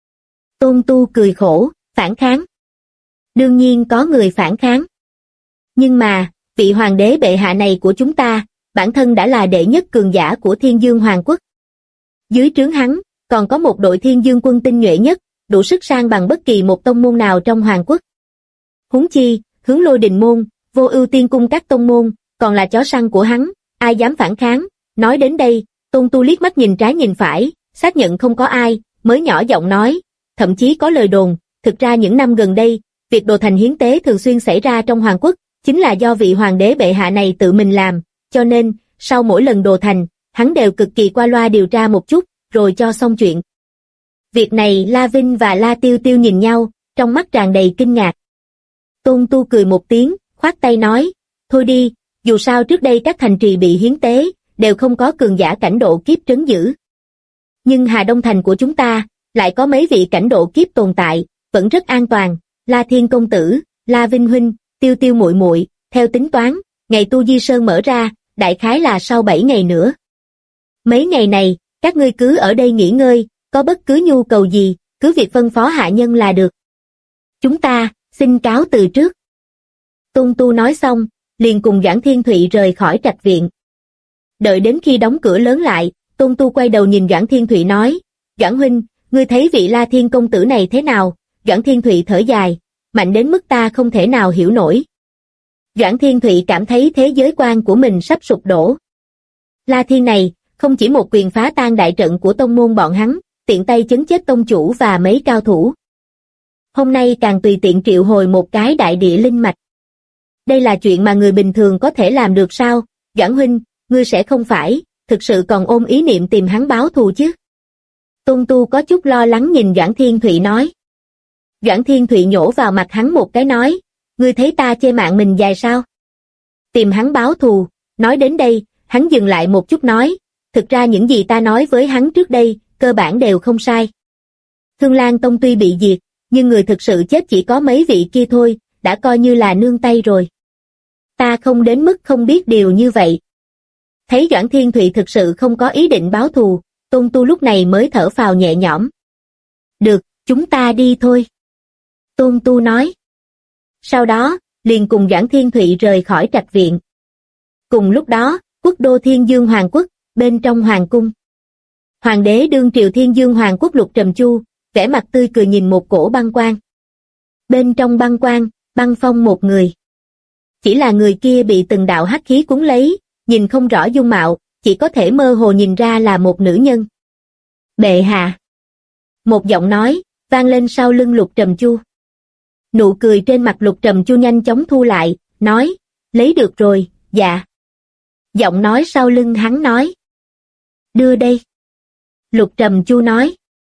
Tôn Tu cười khổ, phản kháng. Đương nhiên có người phản kháng. Nhưng mà, vị hoàng đế bệ hạ này của chúng ta, bản thân đã là đệ nhất cường giả của Thiên Dương Hoàng Quốc. Dưới trướng hắn, còn có một đội Thiên Dương quân tinh nhuệ nhất, đủ sức sang bằng bất kỳ một tông môn nào trong Hoàng Quốc. Huống chi, Hướng Lôi Đình môn, Vô Ưu Tiên cung các tông môn, còn là chó săn của hắn, ai dám phản kháng? Nói đến đây, Tôn Tu liếc mắt nhìn trái nhìn phải, xác nhận không có ai, mới nhỏ giọng nói, thậm chí có lời đồn, thực ra những năm gần đây, việc đồ thành hiến tế thường xuyên xảy ra trong Hoàng Quốc, chính là do vị hoàng đế bệ hạ này tự mình làm, cho nên, sau mỗi lần đồ thành, hắn đều cực kỳ qua loa điều tra một chút, rồi cho xong chuyện. Việc này La Vinh và La Tiêu Tiêu nhìn nhau, trong mắt tràn đầy kinh ngạc. Tôn Tu cười một tiếng, khoát tay nói, thôi đi, dù sao trước đây các thành trì bị hiến tế, đều không có cường giả cảnh độ kiếp trấn giữ. Nhưng Hà Đông Thành của chúng ta, lại có mấy vị cảnh độ kiếp tồn tại, vẫn rất an toàn. La Thiên công tử, La Vinh huynh, Tiêu Tiêu muội muội, theo tính toán, ngày Tu Di Sơn mở ra, đại khái là sau 7 ngày nữa. Mấy ngày này, các ngươi cứ ở đây nghỉ ngơi, có bất cứ nhu cầu gì, cứ việc phân phó hạ nhân là được. Chúng ta, xin cáo từ trước. Tôn Tu nói xong, liền cùng Doãn Thiên Thụy rời khỏi trạch viện. Đợi đến khi đóng cửa lớn lại, Tôn Tu quay đầu nhìn Doãn Thiên Thụy nói, Doãn huynh, ngươi thấy vị La Thiên công tử này thế nào? Doãn Thiên Thụy thở dài, mạnh đến mức ta không thể nào hiểu nổi. Doãn Thiên Thụy cảm thấy thế giới quan của mình sắp sụp đổ. La Thiên này, không chỉ một quyền phá tan đại trận của tông môn bọn hắn, tiện tay chấn chết tông chủ và mấy cao thủ. Hôm nay càng tùy tiện triệu hồi một cái đại địa linh mạch. Đây là chuyện mà người bình thường có thể làm được sao? Doãn huynh, ngươi sẽ không phải, thực sự còn ôm ý niệm tìm hắn báo thù chứ? Tôn Tu có chút lo lắng nhìn Doãn Thiên Thụy nói. Doãn Thiên Thụy nhổ vào mặt hắn một cái nói, ngươi thấy ta chê mạng mình dài sao? Tìm hắn báo thù, nói đến đây, hắn dừng lại một chút nói, thực ra những gì ta nói với hắn trước đây, cơ bản đều không sai. Thương Lan Tông tuy bị diệt, nhưng người thực sự chết chỉ có mấy vị kia thôi, đã coi như là nương tay rồi. Ta không đến mức không biết điều như vậy. Thấy Doãn Thiên Thụy thực sự không có ý định báo thù, Tôn Tu lúc này mới thở phào nhẹ nhõm. Được, chúng ta đi thôi. Tôn Tu nói. Sau đó, liền cùng Doãn Thiên Thụy rời khỏi trạch viện. Cùng lúc đó, quốc đô Thiên Dương Hoàng Quốc, bên trong hoàng cung. Hoàng đế đương triều Thiên Dương Hoàng Quốc Lục Trầm Chu, vẻ mặt tươi cười nhìn một cổ băng quan. Bên trong băng quan, băng phong một người. Chỉ là người kia bị từng đạo hắc khí cuốn lấy, nhìn không rõ dung mạo, chỉ có thể mơ hồ nhìn ra là một nữ nhân. Bệ hạ. Một giọng nói, vang lên sau lưng Lục Trầm Chu. Nụ cười trên mặt Lục Trầm Chu nhanh chóng thu lại, nói, lấy được rồi, dạ. Giọng nói sau lưng hắn nói. Đưa đây. Lục Trầm Chu nói.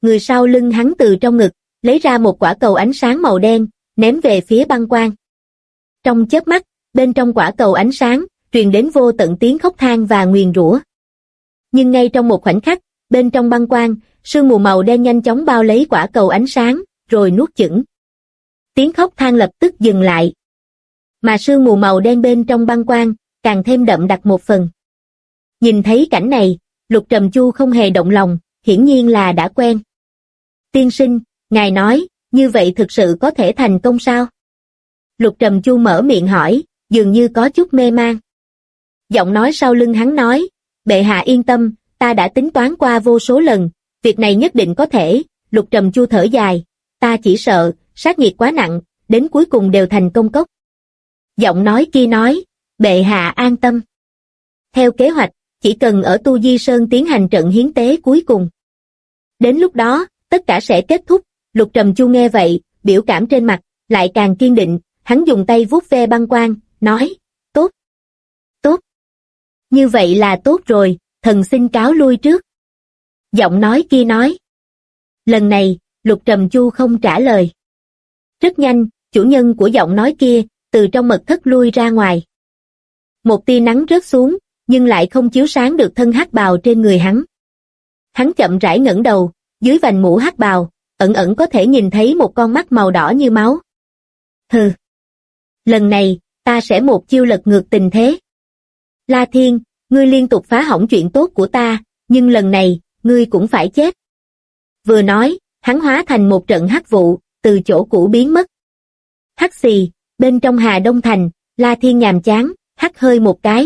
người sau lưng hắn từ trong ngực, lấy ra một quả cầu ánh sáng màu đen, ném về phía băng quang. Trong chớp mắt, bên trong quả cầu ánh sáng, truyền đến vô tận tiếng khóc than và nguyền rủa. Nhưng ngay trong một khoảnh khắc, bên trong băng quang, sương mù màu đen nhanh chóng bao lấy quả cầu ánh sáng, rồi nuốt chửng. Tiếng khóc than lập tức dừng lại. Mà sương mù màu đen bên trong băng quang, càng thêm đậm đặc một phần. Nhìn thấy cảnh này, Lục Trầm Chu không hề động lòng, hiển nhiên là đã quen. Tiên sinh, ngài nói, như vậy thực sự có thể thành công sao? Lục Trầm Chu mở miệng hỏi, dường như có chút mê man. Giọng nói sau lưng hắn nói, bệ hạ yên tâm, ta đã tính toán qua vô số lần, việc này nhất định có thể. Lục Trầm Chu thở dài, ta chỉ sợ, sát nghiệt quá nặng, đến cuối cùng đều thành công cốc. Giọng nói kia nói, bệ hạ an tâm. Theo kế hoạch, chỉ cần ở Tu Di Sơn tiến hành trận hiến tế cuối cùng. Đến lúc đó, tất cả sẽ kết thúc. Lục Trầm Chu nghe vậy, biểu cảm trên mặt, lại càng kiên định, hắn dùng tay vuốt ve băng quang, nói, tốt, tốt. Như vậy là tốt rồi, thần xin cáo lui trước. Giọng nói kia nói. Lần này, Lục Trầm Chu không trả lời. Rất nhanh, chủ nhân của giọng nói kia, từ trong mật thất lui ra ngoài. Một tia nắng rớt xuống, nhưng lại không chiếu sáng được thân hắc bào trên người hắn. Hắn chậm rãi ngẩng đầu, dưới vành mũ hắc bào, ẩn ẩn có thể nhìn thấy một con mắt màu đỏ như máu. Hừ. Lần này, ta sẽ một chiêu lật ngược tình thế. La Thiên, ngươi liên tục phá hỏng chuyện tốt của ta, nhưng lần này, ngươi cũng phải chết. Vừa nói, hắn hóa thành một trận hắc vụ, từ chỗ cũ biến mất. Hắc xì, bên trong Hà Đông Thành, La Thiên nhàm chán, hắt hơi một cái.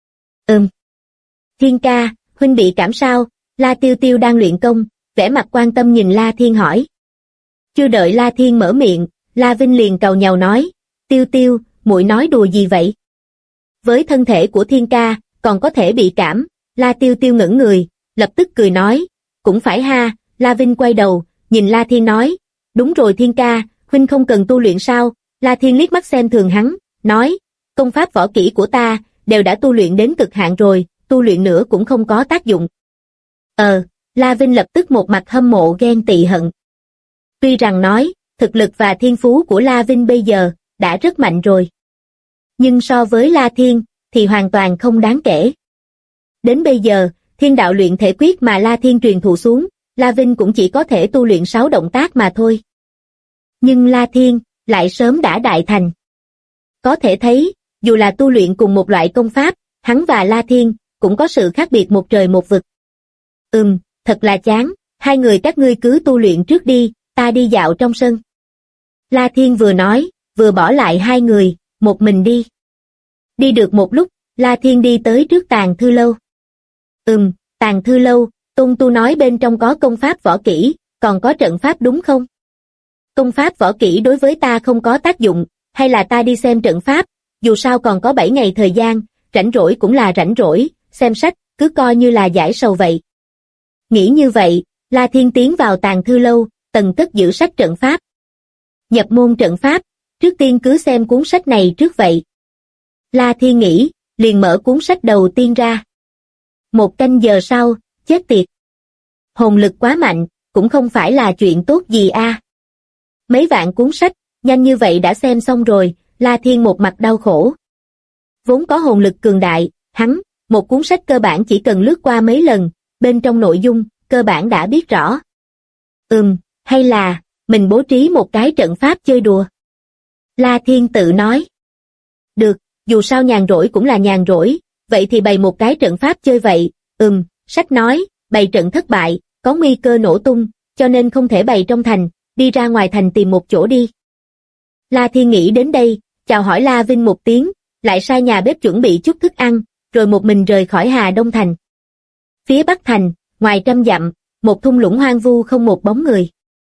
Thiên ca, huynh bị cảm sao? La Tiêu Tiêu đang luyện công, vẻ mặt quan tâm nhìn La Thiên hỏi. Chưa đợi La Thiên mở miệng, La Vinh liền càu nhàu nói, Tiêu Tiêu, muội nói đùa gì vậy? Với thân thể của Thiên ca, còn có thể bị cảm. La Tiêu Tiêu ngẩng người, lập tức cười nói, cũng phải ha. La Vinh quay đầu, nhìn La Thiên nói, đúng rồi Thiên ca, huynh không cần tu luyện sao? La Thiên liếc mắt xem thường hắn, nói, công pháp võ kỹ của ta, đều đã tu luyện đến cực hạn rồi, tu luyện nữa cũng không có tác dụng. La Vinh lập tức một mặt hâm mộ ghen tị hận. Tuy rằng nói, thực lực và thiên phú của La Vinh bây giờ, đã rất mạnh rồi. Nhưng so với La Thiên, thì hoàn toàn không đáng kể. Đến bây giờ, thiên đạo luyện thể quyết mà La Thiên truyền thụ xuống, La Vinh cũng chỉ có thể tu luyện 6 động tác mà thôi. Nhưng La Thiên, lại sớm đã đại thành. Có thể thấy, dù là tu luyện cùng một loại công pháp, hắn và La Thiên, cũng có sự khác biệt một trời một vực. Thật là chán, hai người các ngươi cứ tu luyện trước đi, ta đi dạo trong sân. La Thiên vừa nói, vừa bỏ lại hai người, một mình đi. Đi được một lúc, La Thiên đi tới trước tàng thư lâu. Tàng thư lâu, Tôn Tu nói bên trong có công pháp võ kỹ, còn có trận pháp đúng không? Công pháp võ kỹ đối với ta không có tác dụng, hay là ta đi xem trận pháp, dù sao còn có 7 ngày thời gian, rảnh rỗi cũng là rảnh rỗi, xem sách, cứ coi như là giải sầu vậy. Nghĩ như vậy, La Thiên tiến vào tàng thư lâu, tầng cất giữ sách trận pháp. Nhập môn trận pháp, trước tiên cứ xem cuốn sách này trước vậy. La Thiên nghĩ, liền mở cuốn sách đầu tiên ra. 1 canh giờ sau, chết tiệt. Hồn lực quá mạnh, cũng không phải là chuyện tốt gì a. Mấy vạn cuốn sách, nhanh như vậy đã xem xong rồi, La Thiên một mặt đau khổ. Vốn có hồn lực cường đại, hắn, một cuốn sách cơ bản chỉ cần lướt qua mấy lần, bên trong nội dung, cơ bản đã biết rõ. Hay là, mình bố trí một cái trận pháp chơi đùa. La Thiên tự nói. Được, dù sao nhàn rỗi cũng là nhàn rỗi, vậy thì bày một cái trận pháp chơi vậy. Sách nói, bày trận thất bại, có nguy cơ nổ tung, cho nên không thể bày trong thành, đi ra ngoài thành tìm một chỗ đi. La Thiên nghĩ đến đây, chào hỏi La Vinh một tiếng, lại sai nhà bếp chuẩn bị chút thức ăn, rồi một mình rời khỏi Hà Đông Thành. Phía Bắc Thành, ngoài 100 dặm, một thung lũng hoang vu không một bóng người.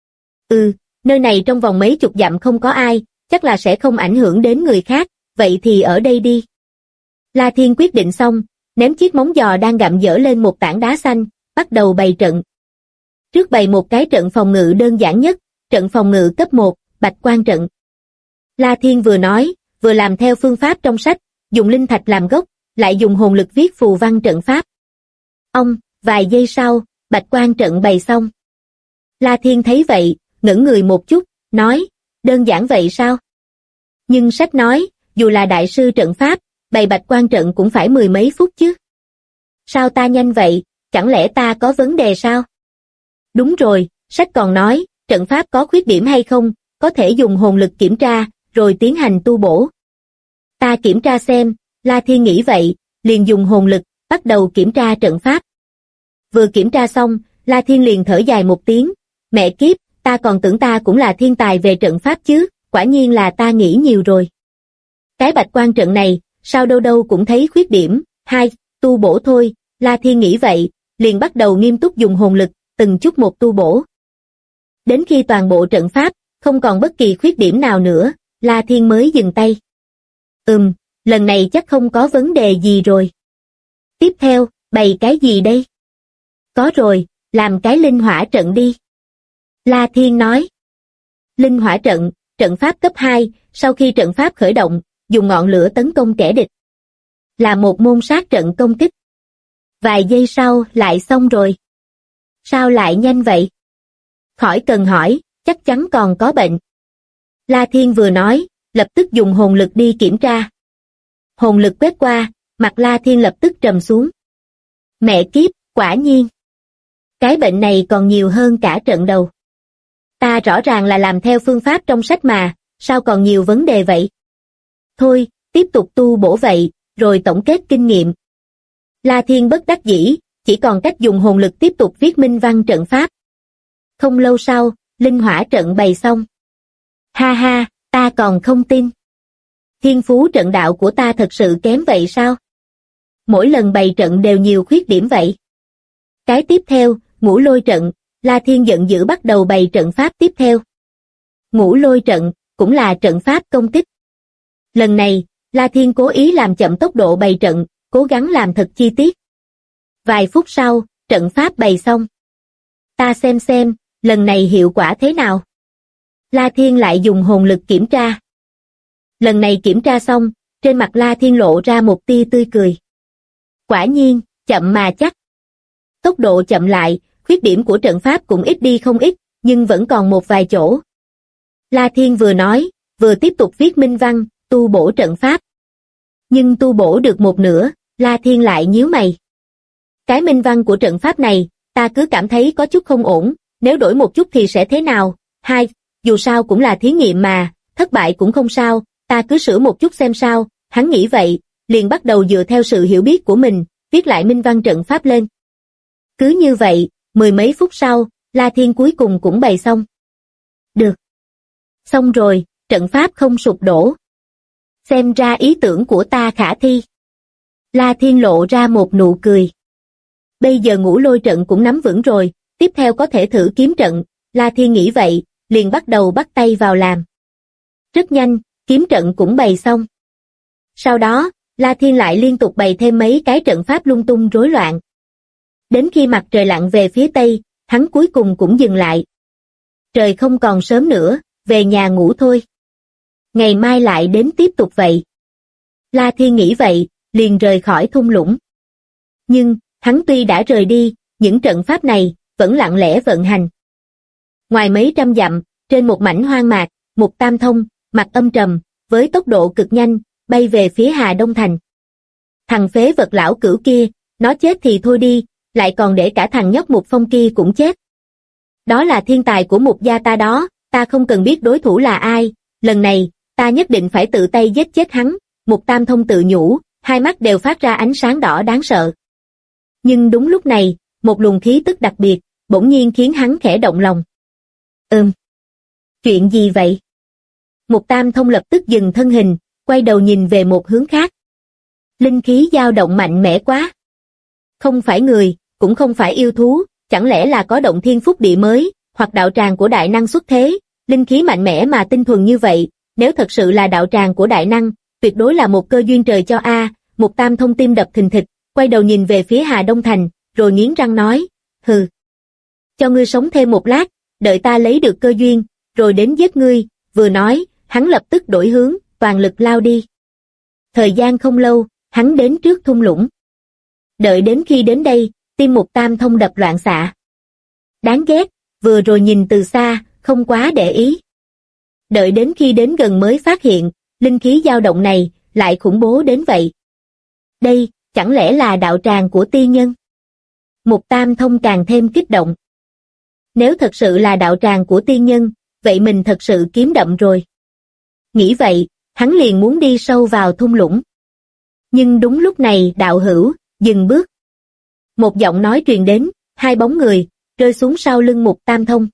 Nơi này trong vòng mấy chục dặm không có ai, chắc là sẽ không ảnh hưởng đến người khác, vậy thì ở đây đi. La Thiên quyết định xong, ném chiếc móng giò đang gặm dở lên một tảng đá xanh, bắt đầu bày trận. Trước bày một cái trận phòng ngự đơn giản nhất, trận phòng ngự cấp 1, bạch quan trận. La Thiên vừa nói, vừa làm theo phương pháp trong sách, dùng linh thạch làm gốc, lại dùng hồn lực viết phù văn trận pháp. Vài giây sau, bạch quan trận bày xong. La Thiên thấy vậy, ngẩn người một chút, nói, đơn giản vậy sao? Nhưng sách nói, dù là đại sư trận pháp, bày bạch quan trận cũng phải mười mấy phút chứ. Sao ta nhanh vậy, chẳng lẽ ta có vấn đề sao? Đúng rồi, sách còn nói, trận pháp có khuyết điểm hay không, có thể dùng hồn lực kiểm tra, rồi tiến hành tu bổ. Ta kiểm tra xem, La Thiên nghĩ vậy, liền dùng hồn lực, bắt đầu kiểm tra trận pháp. Vừa kiểm tra xong, La Thiên liền thở dài một tiếng, mẹ kiếp, ta còn tưởng ta cũng là thiên tài về trận pháp chứ, quả nhiên là ta nghĩ nhiều rồi. Cái bạch quan trận này, sao đâu đâu cũng thấy khuyết điểm, tu bổ thôi, La Thiên nghĩ vậy, liền bắt đầu nghiêm túc dùng hồn lực, từng chút một tu bổ. Đến khi toàn bộ trận pháp, không còn bất kỳ khuyết điểm nào nữa, La Thiên mới dừng tay. Lần này chắc không có vấn đề gì rồi. Tiếp theo, bày cái gì đây? Có rồi, làm cái linh hỏa trận đi. La Thiên nói. Linh hỏa trận, trận pháp cấp 2, sau khi trận pháp khởi động, dùng ngọn lửa tấn công kẻ địch. Là một môn sát trận công kích. Vài giây sau lại xong rồi. Sao lại nhanh vậy? Khỏi cần hỏi, chắc chắn còn có bệnh. La Thiên vừa nói, lập tức dùng hồn lực đi kiểm tra. Hồn lực quét qua, mặt La Thiên lập tức trầm xuống. Mẹ kiếp, quả nhiên. Cái bệnh này còn nhiều hơn cả trận đầu. Ta rõ ràng là làm theo phương pháp trong sách mà, sao còn nhiều vấn đề vậy? Thôi, tiếp tục tu bổ vậy, rồi tổng kết kinh nghiệm. La Thiên bất đắc dĩ, chỉ còn cách dùng hồn lực tiếp tục viết minh văn trận pháp. Không lâu sau, linh hỏa trận bày xong. Ha ha, ta còn không tin. Thiên phú trận đạo của ta thật sự kém vậy sao? Mỗi lần bày trận đều nhiều khuyết điểm vậy. Cái tiếp theo, ngũ lôi trận, La Thiên giận dữ bắt đầu bày trận pháp tiếp theo. Ngũ lôi trận, cũng là trận pháp công kích. Lần này, La Thiên cố ý làm chậm tốc độ bày trận, cố gắng làm thật chi tiết. Vài phút sau, trận pháp bày xong. Ta xem, lần này hiệu quả thế nào? La Thiên lại dùng hồn lực kiểm tra. Lần này kiểm tra xong, trên mặt La Thiên lộ ra một tia tươi cười. Quả nhiên, chậm mà chắc. Tốc độ chậm lại, khuyết điểm của trận pháp cũng ít đi không ít, nhưng vẫn còn một vài chỗ. La Thiên vừa nói, vừa tiếp tục viết minh văn, tu bổ trận pháp. Nhưng tu bổ được một nửa, La Thiên lại nhíu mày. Cái minh văn của trận pháp này, ta cứ cảm thấy có chút không ổn, nếu đổi một chút thì sẽ thế nào? Dù sao cũng là thí nghiệm mà, thất bại cũng không sao, ta cứ sửa một chút xem sao, hắn nghĩ vậy, liền bắt đầu dựa theo sự hiểu biết của mình, viết lại minh văn trận pháp lên. Cứ như vậy, mười mấy phút sau, La Thiên cuối cùng cũng bày xong. Được. Xong rồi, trận pháp không sụp đổ. Xem ra ý tưởng của ta khả thi. La Thiên lộ ra một nụ cười. Bây giờ ngũ lôi trận cũng nắm vững rồi, tiếp theo có thể thử kiếm trận, La Thiên nghĩ vậy, liền bắt đầu bắt tay vào làm. Rất nhanh, kiếm trận cũng bày xong. Sau đó, La Thiên lại liên tục bày thêm mấy cái trận pháp lung tung rối loạn. Đến khi mặt trời lặn về phía tây, hắn cuối cùng cũng dừng lại. Trời không còn sớm nữa, về nhà ngủ thôi. Ngày mai lại đến tiếp tục vậy. La Thiên nghĩ vậy, liền rời khỏi thung lũng. Nhưng, hắn tuy đã rời đi, những trận pháp này, vẫn lặng lẽ vận hành. Ngoài mấy trăm dặm, trên một mảnh hoang mạc, Mục Tam Thông, mặt âm trầm, với tốc độ cực nhanh, bay về phía Hà Đông Thành. Thằng phế vật lão cửu kia, nó chết thì thôi đi, lại còn để cả thằng nhóc Mục Phong kia cũng chết. Đó là thiên tài của Mục gia ta đó, ta không cần biết đối thủ là ai, lần này, ta nhất định phải tự tay giết chết hắn. Mục Tam Thông tự nhủ, hai mắt đều phát ra ánh sáng đỏ đáng sợ. Nhưng đúng lúc này, một luồng khí tức đặc biệt, bỗng nhiên khiến hắn khẽ động lòng. Chuyện gì vậy? Mục Tam Thông lập tức dừng thân hình, quay đầu nhìn về một hướng khác. Linh khí dao động mạnh mẽ quá. Không phải người, cũng không phải yêu thú, chẳng lẽ là có động thiên phúc địa mới, hoặc đạo tràng của đại năng xuất thế, linh khí mạnh mẽ mà tinh thuần như vậy, nếu thật sự là đạo tràng của đại năng, tuyệt đối là một cơ duyên trời cho a. Mục Tam Thông tim đập thình thịch, quay đầu nhìn về phía Hà Đông Thành, rồi nghiến răng nói, hừ. Cho ngươi sống thêm một lát, đợi ta lấy được cơ duyên, rồi đến giết ngươi, vừa nói, hắn lập tức đổi hướng, toàn lực lao đi. Thời gian không lâu, hắn đến trước thung lũng. Đợi đến khi đến đây, tim Mục Tam Thông đập loạn xạ. Đáng ghét, vừa rồi nhìn từ xa, không quá để ý. Đợi đến khi đến gần mới phát hiện, linh khí dao động này lại khủng bố đến vậy. Đây, chẳng lẽ là đạo tràng của tiên nhân? Mục Tam Thông càng thêm kích động. Nếu thật sự là đạo tràng của tiên nhân, vậy mình thật sự kiếm đậm rồi. Nghĩ vậy, hắn liền muốn đi sâu vào thung lũng. Nhưng đúng lúc này đạo hữu, dừng bước. Một giọng nói truyền đến, hai bóng người, rơi xuống sau lưng Mục Tam Thông.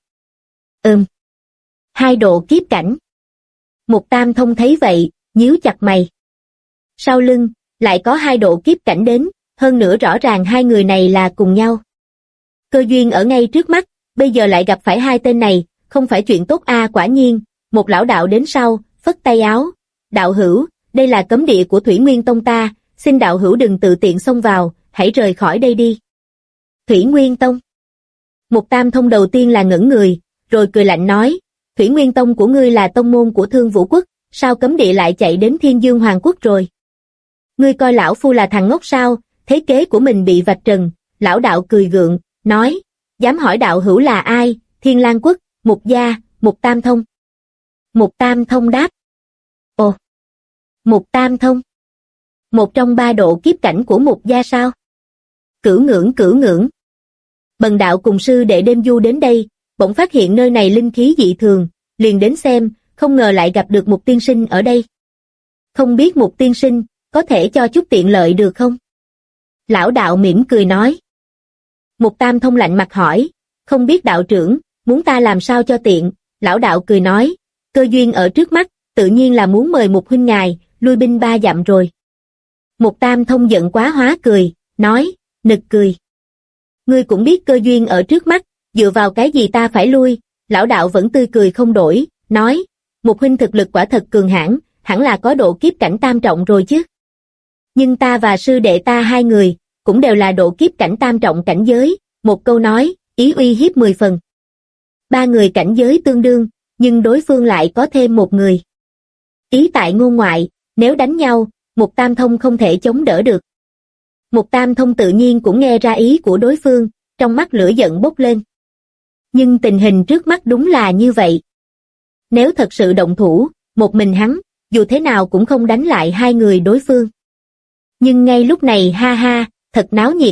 Hai độ kiếp cảnh. Mục Tam Thông thấy vậy, nhíu chặt mày. Sau lưng, lại có hai độ kiếp cảnh đến, hơn nữa rõ ràng hai người này là cùng nhau. Cơ duyên ở ngay trước mắt, bây giờ lại gặp phải hai tên này, không phải chuyện tốt quả nhiên, một lão đạo đến sau, phất tay áo. Đạo hữu, đây là cấm địa của Thủy Nguyên Tông ta, xin đạo hữu đừng tự tiện xông vào, hãy rời khỏi đây đi. Thủy Nguyên Tông. Mục Tam Thông đầu tiên là ngẩn người, rồi cười lạnh nói, Thủy Nguyên Tông của ngươi là tông môn của Thương Vũ Quốc, sao cấm địa lại chạy đến Thiên Dương Hoàng Quốc rồi? Ngươi coi lão phu là thằng ngốc sao, thế kế của mình bị vạch trần, lão đạo cười gượng, nói, dám hỏi đạo hữu là ai, Thiên Lang Quốc, Mục gia, Mục Tam Thông. Mục Tam Thông đáp. Ồ, Mục Tam Thông. Một trong ba độ kiếp cảnh của Mục gia sao? Cửu ngưỡng. Bần đạo cùng sư đệ đêm du đến đây, bỗng phát hiện nơi này linh khí dị thường, liền đến xem, không ngờ lại gặp được Mục tiên sinh ở đây. Không biết Mục tiên sinh, có thể cho chút tiện lợi được không? Lão đạo mỉm cười nói. Mục Tam Thông lạnh mặt hỏi, không biết đạo trưởng, muốn ta làm sao cho tiện? Lão đạo cười nói, cơ duyên ở trước mắt, tự nhiên là muốn mời Mục huynh ngài, lui binh 3 dặm rồi. Mục Tam Thông giận quá hóa cười, nói, nực cười. Ngươi cũng biết cơ duyên ở trước mắt, dựa vào cái gì ta phải lui? Lão đạo vẫn tươi cười không đổi, nói, Mục huynh thực lực quả thật cường hãn, hẳn là có độ kiếp cảnh tam trọng rồi chứ. Nhưng ta và sư đệ ta hai người, cũng đều là độ kiếp cảnh tam trọng cảnh giới, một câu nói, ý uy hiếp 10 phần. Ba người cảnh giới tương đương, nhưng đối phương lại có thêm một người. Ý tại ngôn ngoại, nếu đánh nhau, Mục Tam Thông không thể chống đỡ được. Mục Tam Thông tự nhiên cũng nghe ra ý của đối phương, trong mắt lửa giận bốc lên. Nhưng tình hình trước mắt đúng là như vậy. Nếu thật sự động thủ, một mình hắn, dù thế nào cũng không đánh lại hai người đối phương. Nhưng ngay lúc này ha ha, thật náo nhiệt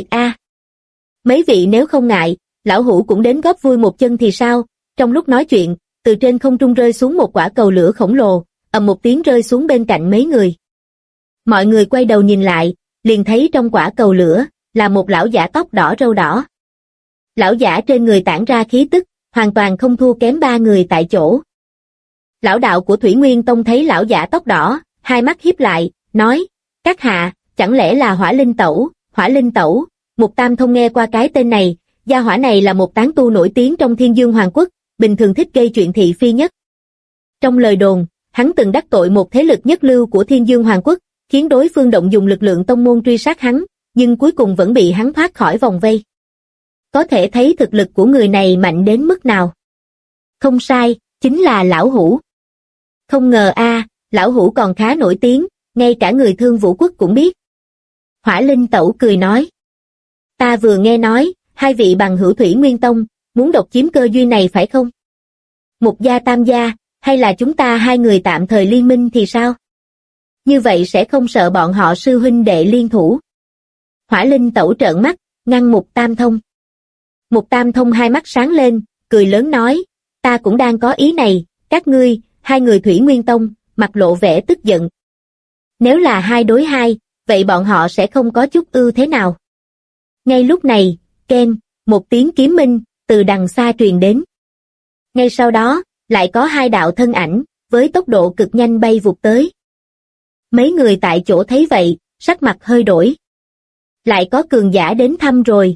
Mấy vị nếu không ngại, lão hủ cũng đến góp vui một chân thì sao? Trong lúc nói chuyện, từ trên không trung rơi xuống một quả cầu lửa khổng lồ, ầm một tiếng rơi xuống bên cạnh mấy người. Mọi người quay đầu nhìn lại, liền thấy trong quả cầu lửa, là một lão giả tóc đỏ râu đỏ. Lão giả trên người tản ra khí tức, hoàn toàn không thua kém ba người tại chỗ. Lão đạo của Thủy Nguyên Tông thấy lão giả tóc đỏ, hai mắt híp lại, nói, các hạ, chẳng lẽ là Hỏa Linh Tẩu? Hỏa Linh Tẩu? Mục Tam Thông nghe qua cái tên này, gia hỏa này là một tán tu nổi tiếng trong Thiên Dương Hoàng Quốc, bình thường thích gây chuyện thị phi nhất. Trong lời đồn, hắn từng đắc tội một thế lực nhất lưu của Thiên Dương Hoàng Quốc, khiến đối phương động dùng lực lượng tông môn truy sát hắn, nhưng cuối cùng vẫn bị hắn thoát khỏi vòng vây. Có thể thấy thực lực của người này mạnh đến mức nào. Không sai, chính là lão hủ. Không ngờ lão hủ còn khá nổi tiếng, ngay cả người Thương Vũ Quốc cũng biết. Hỏa Linh Tẩu cười nói. Ta vừa nghe nói, hai vị bằng hữu Thủy Nguyên Tông, muốn độc chiếm cơ duyên này phải không? Mục gia tam gia, hay là chúng ta hai người tạm thời liên minh thì sao? Như vậy sẽ không sợ bọn họ sư huynh đệ liên thủ. Hỏa Linh Tẩu trợn mắt, ngăn Mục Tam Thông. Mục Tam Thông hai mắt sáng lên, cười lớn nói, ta cũng đang có ý này, các ngươi, hai người Thủy Nguyên Tông, mặt lộ vẻ tức giận. Nếu là 2 đối 2, vậy bọn họ sẽ không có chút ưu thế nào. Ngay lúc này, keng, một tiếng kiếm minh, từ đằng xa truyền đến. Ngay sau đó, lại có 2 đạo thân ảnh, với tốc độ cực nhanh bay vụt tới. Mấy người tại chỗ thấy vậy, sắc mặt hơi đổi. Lại có cường giả đến thăm rồi,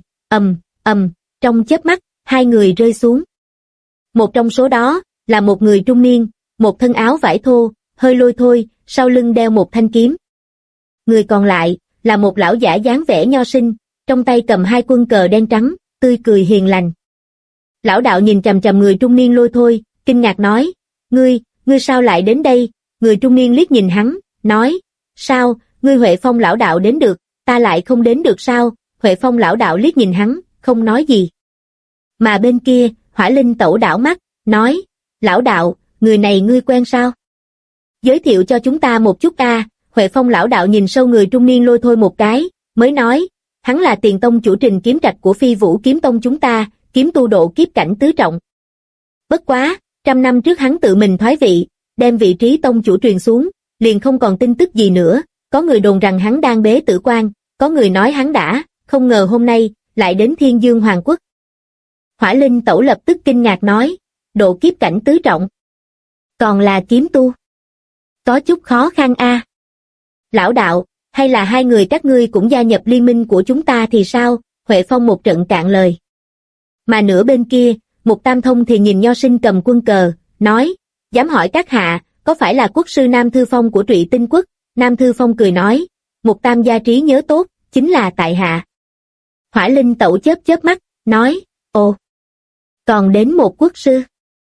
trong chớp mắt, 2 người rơi xuống. Một trong số đó, là một người trung niên, một thân áo vải thô, hơi lôi thôi, sau lưng đeo một thanh kiếm. Người còn lại, là một lão giả dáng vẻ nho sinh, trong tay cầm 2 quân cờ đen trắng, tươi cười hiền lành. Lão đạo nhìn chằm chằm người trung niên lôi thôi, kinh ngạc nói, ngươi sao lại đến đây? Người trung niên liếc nhìn hắn, nói, sao, ngươi Huệ Phong lão đạo đến được, ta lại không đến được sao? Huệ Phong lão đạo liếc nhìn hắn, không nói gì. Mà bên kia, Hỏa Linh Tẩu đảo mắt, nói, lão đạo, người này ngươi quen sao? Giới thiệu cho chúng ta một chút a. Huệ Phong lão đạo nhìn sâu người trung niên Lôi Thôi một cái, mới nói, hắn là tiền tông chủ Trình Kiếm Trạch của Phi Vũ Kiếm Tông chúng ta, kiếm tu độ kiếp cảnh tứ trọng. Bất quá, 100 năm trước hắn tự mình thoái vị, đem vị trí tông chủ truyền xuống, liền không còn tin tức gì nữa, có người đồn rằng hắn đang bế tử quan, có người nói hắn đã, không ngờ hôm nay, lại đến Thiên Dương Hoàng Quốc. Hỏa Linh Tẩu lập tức kinh ngạc nói, độ kiếp cảnh tứ trọng. Còn là kiếm tu. Có chút khó khăn a. Lão đạo, hay là hai người các ngươi cũng gia nhập liên minh của chúng ta thì sao? Huệ Phong một trận cạn lời. Mà nửa bên kia, Mục Tam Thông thì nhìn nho sinh cầm quân cờ, nói, dám hỏi các hạ, có phải là quốc sư Nam Thư Phong của Trụy Tinh Quốc? Nam Thư Phong cười nói, Mục Tam gia trí nhớ tốt, chính là tại hạ. Hỏa Linh Tẩu chớp chớp mắt, nói, ồ, còn đến một quốc sư.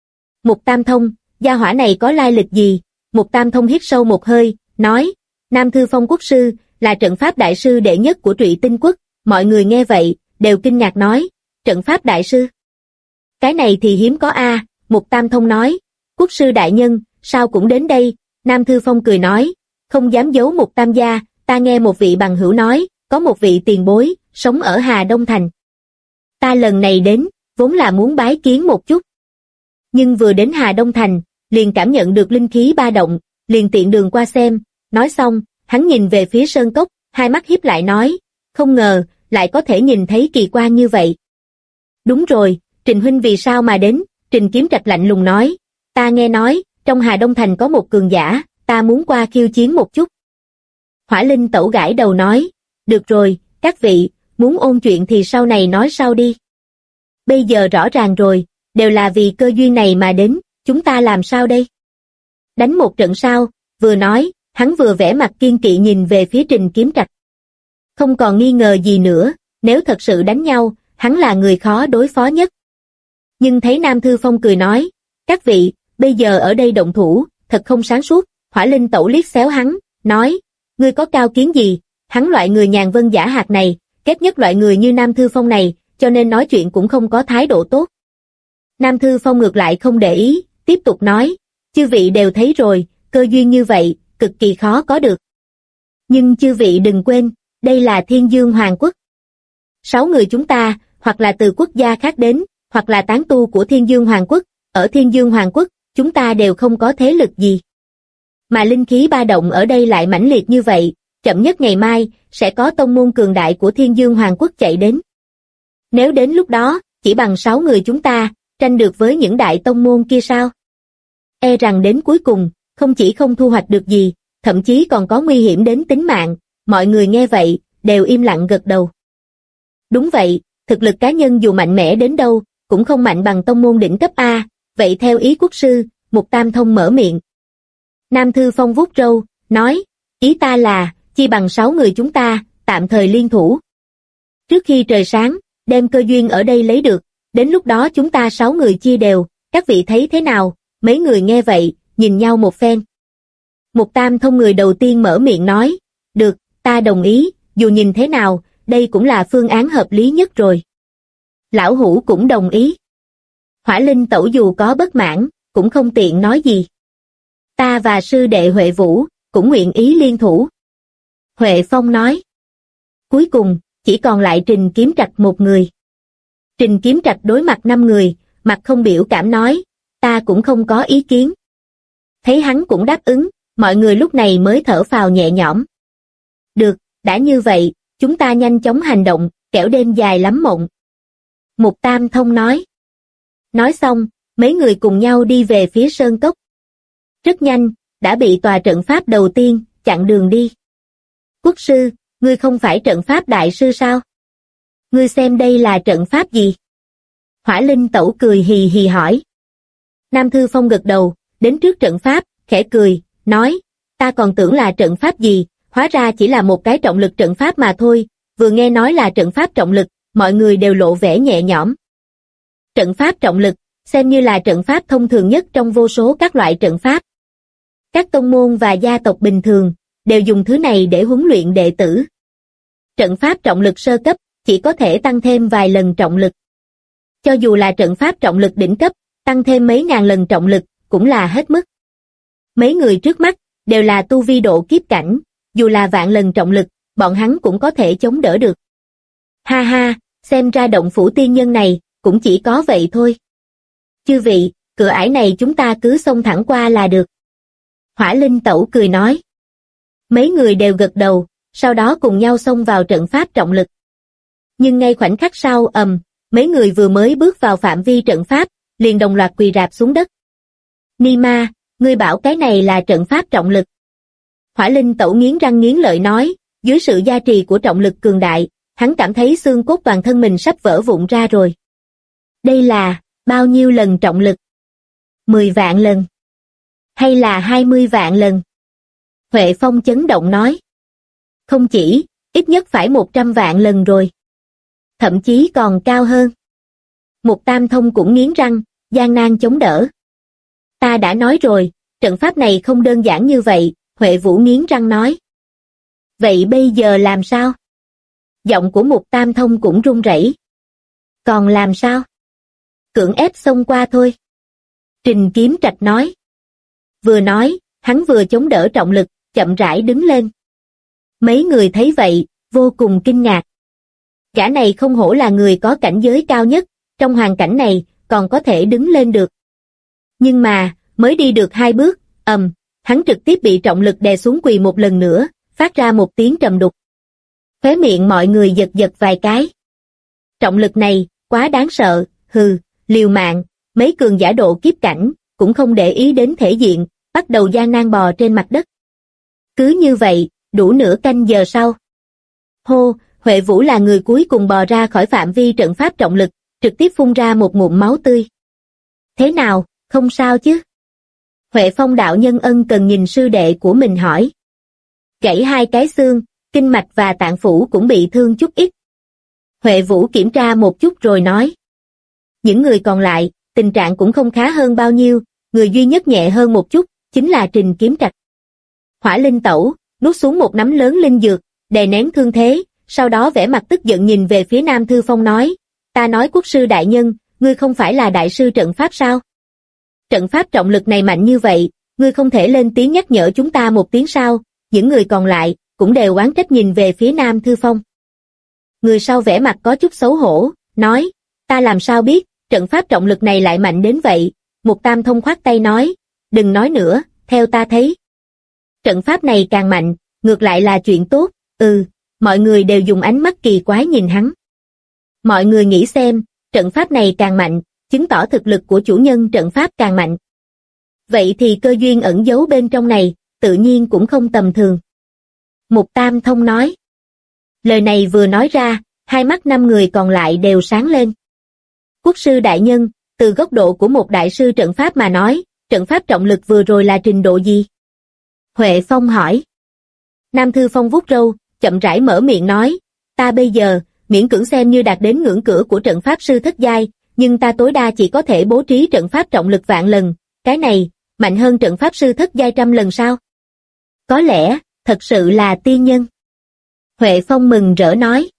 Mục Tam Thông, gia hỏa này có lai lịch gì? Mục Tam Thông hít sâu một hơi, nói, Nam Thư Phong quốc sư, là trận pháp đại sư đệ nhất của Trụy Tinh Quốc. Mọi người nghe vậy, đều kinh ngạc nói, trận pháp đại sư. Cái này thì hiếm có a. Mục Tam Thông nói, quốc sư đại nhân, sao cũng đến đây? Nam Thư Phong cười nói, không dám giấu Mục Tam gia, ta nghe một vị bằng hữu nói, có một vị tiền bối, sống ở Hà Đông Thành. Ta lần này đến, vốn là muốn bái kiến một chút. Nhưng vừa đến Hà Đông Thành, liền cảm nhận được linh khí ba động, liền tiện đường qua xem, nói xong, hắn nhìn về phía sơn cốc, hai mắt híp lại nói, không ngờ, lại có thể nhìn thấy kỳ quan như vậy. Đúng rồi, Trình huynh vì sao mà đến? Trình Kiếm Trạch lạnh lùng nói, ta nghe nói, trong Hà Đông Thành có một cường giả, ta muốn qua khiêu chiến một chút. Hỏa Linh Tẩu gãi đầu nói, được rồi, các vị, muốn ôn chuyện thì sau này nói sau đi. Bây giờ rõ ràng rồi, đều là vì cơ duyên này mà đến, chúng ta làm sao đây? Đánh một trận sao? Vừa nói, hắn vừa vẽ mặt kiên kỵ nhìn về phía Trình Kiếm Trạch. Không còn nghi ngờ gì nữa, nếu thật sự đánh nhau, hắn là người khó đối phó nhất. Nhưng thấy Nam Thư Phong cười nói, các vị, bây giờ ở đây động thủ, thật không sáng suốt. Hỏa Linh Tẩu liếc xéo hắn, nói, ngươi có cao kiến gì? Hắn loại người nhàn vân giả hạt này, ghét nhất loại người như Nam Thư Phong này, cho nên nói chuyện cũng không có thái độ tốt. Nam Thư Phong ngược lại không để ý, tiếp tục nói, chư vị đều thấy rồi, cơ duyên như vậy, cực kỳ khó có được. Nhưng chư vị đừng quên, đây là Thiên Dương Hoàng Quốc. 6 người chúng ta, hoặc là từ quốc gia khác đến, hoặc là tán tu của Thiên Dương Hoàng Quốc, ở Thiên Dương Hoàng Quốc, chúng ta đều không có thế lực gì. Mà linh khí ba động ở đây lại mãnh liệt như vậy, chậm nhất ngày mai, sẽ có tông môn cường đại của Thiên Dương Hoàng Quốc chạy đến. Nếu đến lúc đó, chỉ bằng 6 người chúng ta, tranh được với những đại tông môn kia sao? E rằng đến cuối cùng, không chỉ không thu hoạch được gì, thậm chí còn có nguy hiểm đến tính mạng. Mọi người nghe vậy, đều im lặng gật đầu. Đúng vậy, thực lực cá nhân dù mạnh mẽ đến đâu, cũng không mạnh bằng tông môn đỉnh cấp A, vậy theo ý quốc sư, Mục Tam Thông mở miệng. Nam Thư Phong vuốt râu, nói, ý ta là, chi bằng 6 người chúng ta, tạm thời liên thủ. Trước khi trời sáng, đem cơ duyên ở đây lấy được, đến lúc đó chúng ta 6 người chia đều, các vị thấy thế nào? Mấy người nghe vậy, nhìn nhau một phen. Mục Tam Thông người đầu tiên mở miệng nói, được, ta đồng ý, dù nhìn thế nào, đây cũng là phương án hợp lý nhất rồi. Lão Hủ cũng đồng ý. Hỏa Linh Tẩu dù có bất mãn, cũng không tiện nói gì. Ta và sư đệ Huệ Vũ, cũng nguyện ý liên thủ. Huệ Phong nói. Cuối cùng, chỉ còn lại Trình Kiếm Trạch một người. Trình Kiếm Trạch đối mặt 5 người, mặt không biểu cảm nói, ta cũng không có ý kiến. Thấy hắn cũng đáp ứng, mọi người lúc này mới thở phào nhẹ nhõm. Được, đã như vậy, chúng ta nhanh chóng hành động, kẻo đêm dài lắm mộng. Mục Tam Thông nói. Nói xong, mấy người cùng nhau đi về phía sơn cốc. Rất nhanh, đã bị tòa trận pháp đầu tiên, chặn đường đi. Quốc sư, ngươi không phải trận pháp đại sư sao? Ngươi xem đây là trận pháp gì? Hỏa Linh Tẩu cười hì hì hỏi. Nam Thư Phong gật đầu, đến trước trận pháp, khẽ cười, nói, ta còn tưởng là trận pháp gì, hóa ra chỉ là một cái trọng lực trận pháp mà thôi. Vừa nghe nói là trận pháp trọng lực, mọi người đều lộ vẻ nhẹ nhõm. Trận pháp trọng lực, xem như là trận pháp thông thường nhất trong vô số các loại trận pháp. Các tông môn và gia tộc bình thường, đều dùng thứ này để huấn luyện đệ tử. Trận pháp trọng lực sơ cấp, chỉ có thể tăng thêm vài lần trọng lực. Cho dù là trận pháp trọng lực đỉnh cấp, tăng thêm mấy ngàn lần trọng lực, cũng là hết mức. Mấy người trước mắt, đều là tu vi độ kiếp cảnh, dù là vạn lần trọng lực, bọn hắn cũng có thể chống đỡ được. Ha ha, xem ra động phủ tiên nhân này, cũng chỉ có vậy thôi. Chư vị, cửa ải này chúng ta cứ xông thẳng qua là được. Hỏa Linh Tẩu cười nói. Mấy người đều gật đầu, sau đó cùng nhau xông vào trận pháp trọng lực. Nhưng ngay khoảnh khắc sau mấy người vừa mới bước vào phạm vi trận pháp, liền đồng loạt quỳ rạp xuống đất. Nima, ngươi bảo cái này là trận pháp trọng lực. Hỏa Linh Tẩu nghiến răng nghiến lợi nói, dưới sự gia trì của trọng lực cường đại, hắn cảm thấy xương cốt toàn thân mình sắp vỡ vụn ra rồi. Đây là bao nhiêu lần trọng lực? 10 vạn lần? Hay là 20 vạn lần? Huệ Phong chấn động nói. Không chỉ, ít nhất phải 100 vạn lần rồi. Thậm chí còn cao hơn. Mục Tam Thông cũng nghiến răng, gian nan chống đỡ. Ta đã nói rồi, trận pháp này không đơn giản như vậy, Huệ Vũ nghiến răng nói. Vậy bây giờ làm sao? Giọng của Mục Tam Thông cũng run rẩy. Còn làm sao? Cưỡng ép xông qua thôi. Trình Kiếm Trạch nói. Vừa nói, hắn vừa chống đỡ trọng lực, chậm rãi đứng lên. Mấy người thấy vậy, vô cùng kinh ngạc. Gã này không hổ là người có cảnh giới cao nhất, trong hoàn cảnh này, còn có thể đứng lên được. Nhưng mà, mới đi được 2 bước, hắn trực tiếp bị trọng lực đè xuống quỳ một lần nữa, phát ra một tiếng trầm đục. Khóe miệng mọi người giật giật vài cái. Trọng lực này, quá đáng sợ, liều mạng, mấy cường giả độ kiếp cảnh, cũng không để ý đến thể diện, bắt đầu gian nan bò trên mặt đất. Cứ như vậy, đủ nửa canh giờ sau. Hô, Huệ Vũ là người cuối cùng bò ra khỏi phạm vi trận pháp trọng lực, trực tiếp phun ra một ngụm máu tươi. Thế nào, không sao chứ? Huệ Phong đạo nhân ân cần nhìn sư đệ của mình hỏi. Gãy 2 cái xương, kinh mạch và tạng phủ cũng bị thương chút ít. Huệ Vũ kiểm tra một chút rồi nói. Những người còn lại, tình trạng cũng không khá hơn bao nhiêu, người duy nhất nhẹ hơn một chút, chính là Trình Kiếm Trạch. Hỏa Linh Tẩu, nuốt xuống một nắm lớn linh dược, đè nén thương thế, sau đó vẻ mặt tức giận nhìn về phía Nam Thư Phong nói, ta nói quốc sư đại nhân, ngươi không phải là đại sư trận pháp sao? Trận pháp trọng lực này mạnh như vậy, ngươi không thể lên tiếng nhắc nhở chúng ta một tiếng sao? Những người còn lại, cũng đều oán trách nhìn về phía Nam Thư Phong. Người sau vẻ mặt có chút xấu hổ, nói, ta làm sao biết, trận pháp trọng lực này lại mạnh đến vậy? Mục Tam Thông khoát tay nói, đừng nói nữa, theo ta thấy. Trận pháp này càng mạnh, ngược lại là chuyện tốt, mọi người đều dùng ánh mắt kỳ quái nhìn hắn. Mọi người nghĩ xem, trận pháp này càng mạnh, chứng tỏ thực lực của chủ nhân trận pháp càng mạnh. Vậy thì cơ duyên ẩn giấu bên trong này, tự nhiên cũng không tầm thường. Mục Tam Thông nói. Lời này vừa nói ra, hai mắt 5 người còn lại đều sáng lên. Quốc sư đại nhân, từ góc độ của một đại sư trận pháp mà nói, trận pháp trọng lực vừa rồi là trình độ gì? Huệ Phong hỏi. Nam Thư Phong vuốt râu, chậm rãi mở miệng nói, ta bây giờ, miễn cưỡng xem như đạt đến ngưỡng cửa của trận pháp sư thất giai, nhưng ta tối đa chỉ có thể bố trí trận pháp trọng lực vạn lần, cái này, mạnh hơn trận pháp sư thất giai 100 lần sao? Có lẽ, thật sự là tiên nhân. Huệ Phong mừng rỡ nói.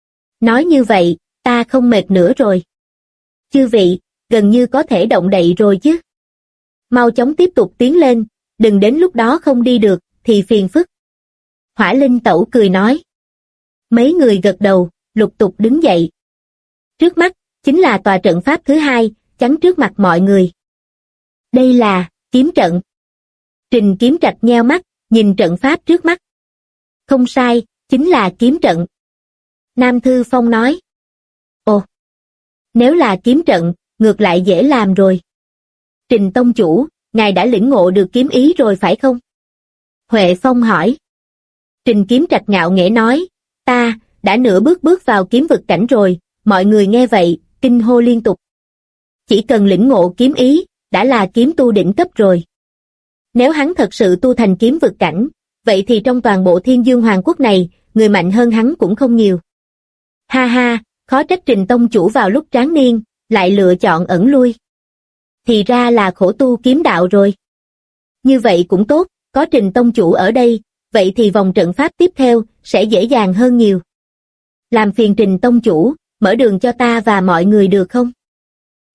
Nói như vậy, ta không mệt nữa rồi. Chư vị, gần như có thể động đậy rồi chứ. Mau chóng tiếp tục tiến lên, đừng đến lúc đó không đi được, thì phiền phức. Hỏa Linh Tẩu cười nói. Mấy người gật đầu, lục tục đứng dậy. Trước mắt, chính là tòa trận pháp thứ 2, chắn trước mặt mọi người. Đây là, kiếm trận. Trình Kiếm Trạch nheo mắt, nhìn trận pháp trước mắt. Không sai, chính là kiếm trận. Nam Thư Phong nói. Ồ, nếu là kiếm trận, ngược lại dễ làm rồi. Trình Tông Chủ, ngài đã lĩnh ngộ được kiếm ý rồi phải không? Huệ Phong hỏi. Trình Kiếm Trạch ngạo nghễ nói, ta, đã nửa bước vào kiếm vực cảnh rồi, mọi người nghe vậy, kinh hô liên tục. Chỉ cần lĩnh ngộ kiếm ý, đã là kiếm tu đỉnh cấp rồi. Nếu hắn thật sự tu thành kiếm vực cảnh, vậy thì trong toàn bộ Thiên Dương Hoàng Quốc này, người mạnh hơn hắn cũng không nhiều. Ha ha, khó trách Trình Tông Chủ vào lúc tráng niên, lại lựa chọn ẩn lui. Thì ra là khổ tu kiếm đạo rồi. Như vậy cũng tốt, có Trình Tông Chủ ở đây, vậy thì vòng trận pháp tiếp theo, sẽ dễ dàng hơn nhiều. Làm phiền Trình Tông Chủ, mở đường cho ta và mọi người được không?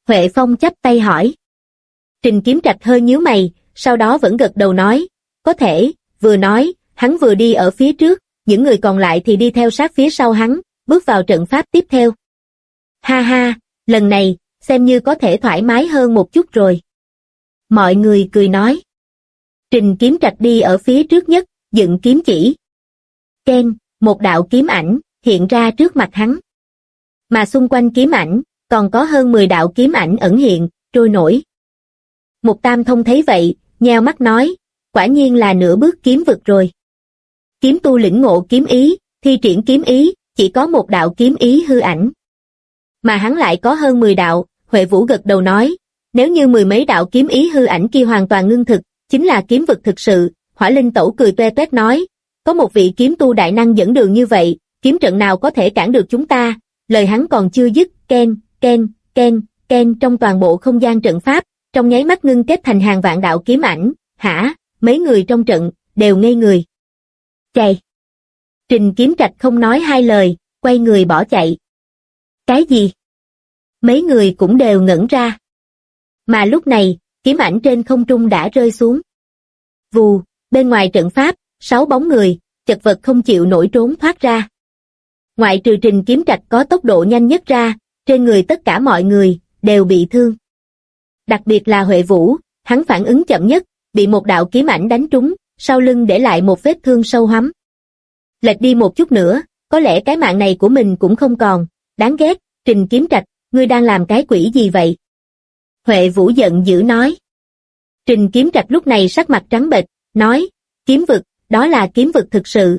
Huệ Phong chắp tay hỏi. Trình Kiếm Trạch hơi nhíu mày, sau đó vẫn gật đầu nói, có thể, vừa nói, hắn vừa đi ở phía trước, những người còn lại thì đi theo sát phía sau hắn, bước vào trận pháp tiếp theo. Ha ha, lần này, xem như có thể thoải mái hơn một chút rồi. Mọi người cười nói. Trình Kiếm Trạch đi ở phía trước nhất, dựng kiếm chỉ. Keng, một đạo kiếm ảnh, hiện ra trước mặt hắn. Mà xung quanh kiếm ảnh, còn có hơn 10 đạo kiếm ảnh ẩn hiện, trôi nổi. Mục Tam Thông thấy vậy, nheo mắt nói, quả nhiên là nửa bước kiếm vực rồi. Kiếm tu lĩnh ngộ kiếm ý, thi triển kiếm ý, chỉ có một đạo kiếm ý hư ảnh. Mà hắn lại có hơn 10 đạo, Huệ Vũ gật đầu nói, nếu như 10 mấy đạo kiếm ý hư ảnh kia hoàn toàn ngưng thực, chính là kiếm vực thực sự. Hỏa Linh Tẩu cười toe toét nói, có một vị kiếm tu đại năng dẫn đường như vậy, kiếm trận nào có thể cản được chúng ta. Lời hắn còn chưa dứt, ken, ken, ken, ken trong toàn bộ không gian trận pháp, trong nháy mắt ngưng kết thành hàng vạn đạo kiếm ảnh. Hả? Mấy người trong trận đều ngây người. Chạy. Trình Kiếm Trạch không nói hai lời, quay người bỏ chạy. Cái gì? Mấy người cũng đều ngẩn ra. Mà lúc này, kiếm ảnh trên không trung đã rơi xuống. Vù, bên ngoài trận pháp, 6 bóng người, chật vật không chịu nổi trốn thoát ra. Ngoại trừ Trình Kiếm Trạch có tốc độ nhanh nhất ra, trên người tất cả mọi người đều bị thương. Đặc biệt là Huệ Vũ, hắn phản ứng chậm nhất, bị một đạo kiếm ảnh đánh trúng, sau lưng để lại một vết thương sâu hoắm. Lệch đi một chút nữa, có lẽ cái mạng này của mình cũng không còn. Đáng ghét, Trình Kiếm Trạch, ngươi đang làm cái quỷ gì vậy? Huệ Vũ giận dữ nói. Trình Kiếm Trạch lúc này sắc mặt trắng bệch, nói, kiếm vực, đó là kiếm vực thực sự,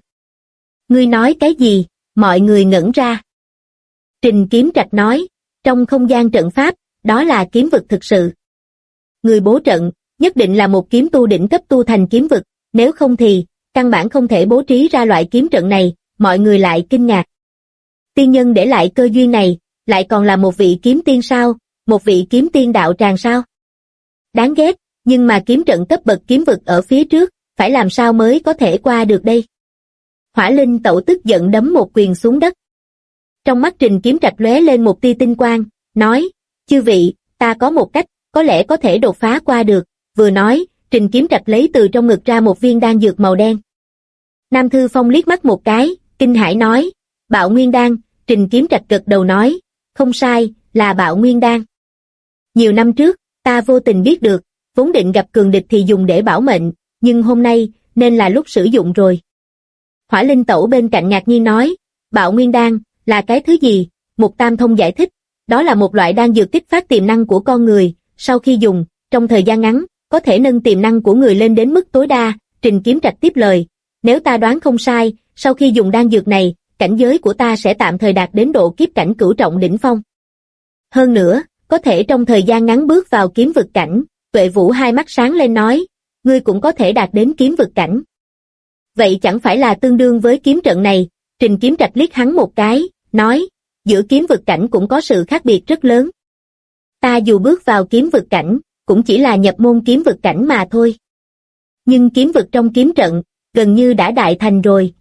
Ngươi nói cái gì? Mọi người ngẩn ra. Trình Kiếm Trạch nói, trong không gian trận pháp, đó là kiếm vực thực sự. Người bố trận, nhất định là một kiếm tu đỉnh cấp tu thành kiếm vực, nếu không thì, căn bản không thể bố trí ra loại kiếm trận này. Mọi người lại kinh ngạc. Tiên nhân để lại cơ duyên này, lại còn là một vị kiếm tiên sao, một vị kiếm tiên đạo tràng sao? Đáng ghét, nhưng mà kiếm trận cấp bậc kiếm vực ở phía trước, phải làm sao mới có thể qua được đây? Hỏa Linh Tẩu tức giận đấm một quyền xuống đất. Trong mắt Trình Kiếm Trạch lóe lên một tia tinh quang, nói, chư vị, ta có một cách, có lẽ có thể đột phá qua được. Vừa nói, Trình Kiếm Trạch lấy từ trong ngực ra một viên đan dược màu đen. Nam Thư Phong liếc mắt một cái, kinh hãi nói, Bạo Nguyên Đan. Trình Kiếm Trạch gật đầu nói, không sai, là Bạo Nguyên Đan. Nhiều năm trước, ta vô tình biết được, vốn định gặp cường địch thì dùng để bảo mệnh, nhưng hôm nay, nên là lúc sử dụng rồi. Hỏa Linh Tẩu bên cạnh ngạc nhiên nói, Bạo Nguyên Đan, là cái thứ gì? Mục Tam Thông giải thích, đó là một loại đan dược kích phát tiềm năng của con người, sau khi dùng, trong thời gian ngắn, có thể nâng tiềm năng của người lên đến mức tối đa. Trình Kiếm Trạch tiếp lời, nếu ta đoán không sai, sau khi dùng đan dược này, cảnh giới của ta sẽ tạm thời đạt đến độ kiếp cảnh cửu trọng đỉnh phong. Hơn nữa, có thể trong thời gian ngắn bước vào kiếm vực cảnh. Tuệ Vũ hai mắt sáng lên nói, ngươi cũng có thể đạt đến kiếm vực cảnh. Vậy chẳng phải là tương đương với kiếm trận này? Trình Kiếm Trạch liếc hắn một cái, nói, giữa kiếm vực cảnh cũng có sự khác biệt rất lớn. Ta dù bước vào kiếm vực cảnh, cũng chỉ là nhập môn kiếm vực cảnh mà thôi. Nhưng kiếm vực trong kiếm trận, gần như đã đại thành rồi,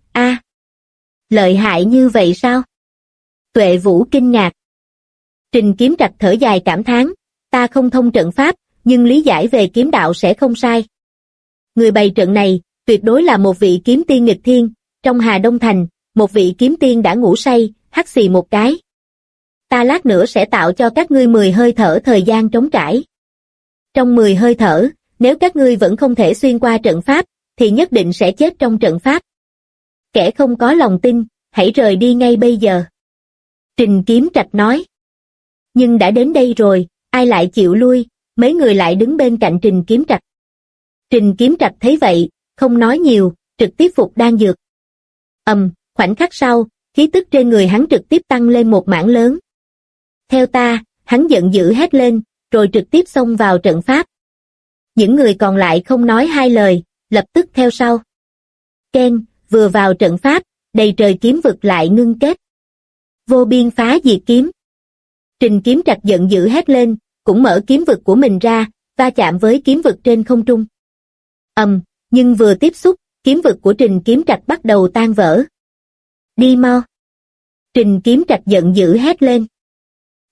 lợi hại như vậy sao? Tuệ Vũ kinh ngạc. Trình Kiếm Trạch thở dài cảm thán, ta không thông trận pháp, nhưng lý giải về kiếm đạo sẽ không sai. Người bày trận này, tuyệt đối là một vị kiếm tiên nghịch thiên. Trong Hà Đông Thành, một vị kiếm tiên đã ngủ say, hắt xì một cái. Ta lát nữa sẽ tạo cho các ngươi 10 hơi thở thời gian trống trải. Trong 10 hơi thở, nếu các ngươi vẫn không thể xuyên qua trận pháp, thì nhất định sẽ chết trong trận pháp. Kẻ không có lòng tin, hãy rời đi ngay bây giờ. Trình Kiếm Trạch nói. Nhưng đã đến đây rồi, ai lại chịu lui? Mấy người lại đứng bên cạnh Trình Kiếm Trạch. Trình Kiếm Trạch thấy vậy, không nói nhiều, trực tiếp phục đan dược. Khoảnh khắc sau, khí tức trên người hắn trực tiếp tăng lên một mảng lớn. Theo ta, hắn giận dữ hét lên, rồi trực tiếp xông vào trận pháp. Những người còn lại không nói hai lời, lập tức theo sau. Ken, vừa vào trận pháp, đầy trời kiếm vực lại ngưng kết. Vô biên phá diệt kiếm. Trình Kiếm Trạch giận dữ hét lên, cũng mở kiếm vực của mình ra, va chạm với kiếm vực trên không trung. Nhưng vừa tiếp xúc, kiếm vực của Trình Kiếm Trạch bắt đầu tan vỡ. Đi mau. Trình Kiếm Trạch giận dữ hét lên.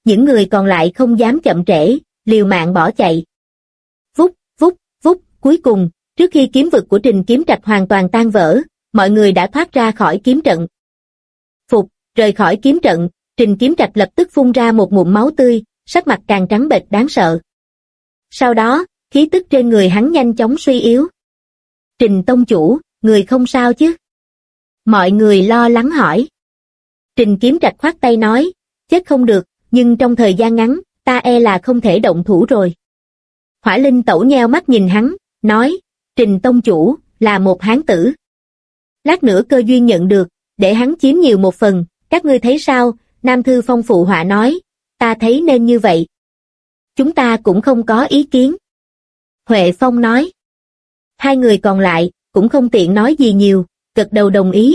những người còn lại không dám chậm trễ, liều mạng bỏ chạy. Vút, vút, vút, cuối cùng, trước khi kiếm vực của Trình Kiếm Trạch hoàn toàn tan vỡ, mọi người đã thoát ra khỏi kiếm trận. Phục, rời khỏi kiếm trận, Trình Kiếm Trạch lập tức phun ra một ngụm máu tươi, sắc mặt càng trắng bệch đáng sợ. Sau đó, khí tức trên người hắn nhanh chóng suy yếu. Trình tông chủ, người không sao chứ? Mọi người lo lắng hỏi. Trình Kiếm Trạch khoát tay nói, chết không được, nhưng trong thời gian ngắn, ta e là không thể động thủ rồi. Hỏa Linh Tẩu nheo mắt nhìn hắn, nói, Trình tông chủ, là một hán tử. Lát nữa cơ duyên nhận được, để hắn chiếm nhiều một phần, các ngươi thấy sao? Nam Thư Phong phụ họa nói, ta thấy nên như vậy. Chúng ta cũng không có ý kiến. Huệ Phong nói. Hai người còn lại, cũng không tiện nói gì nhiều, gật đầu đồng ý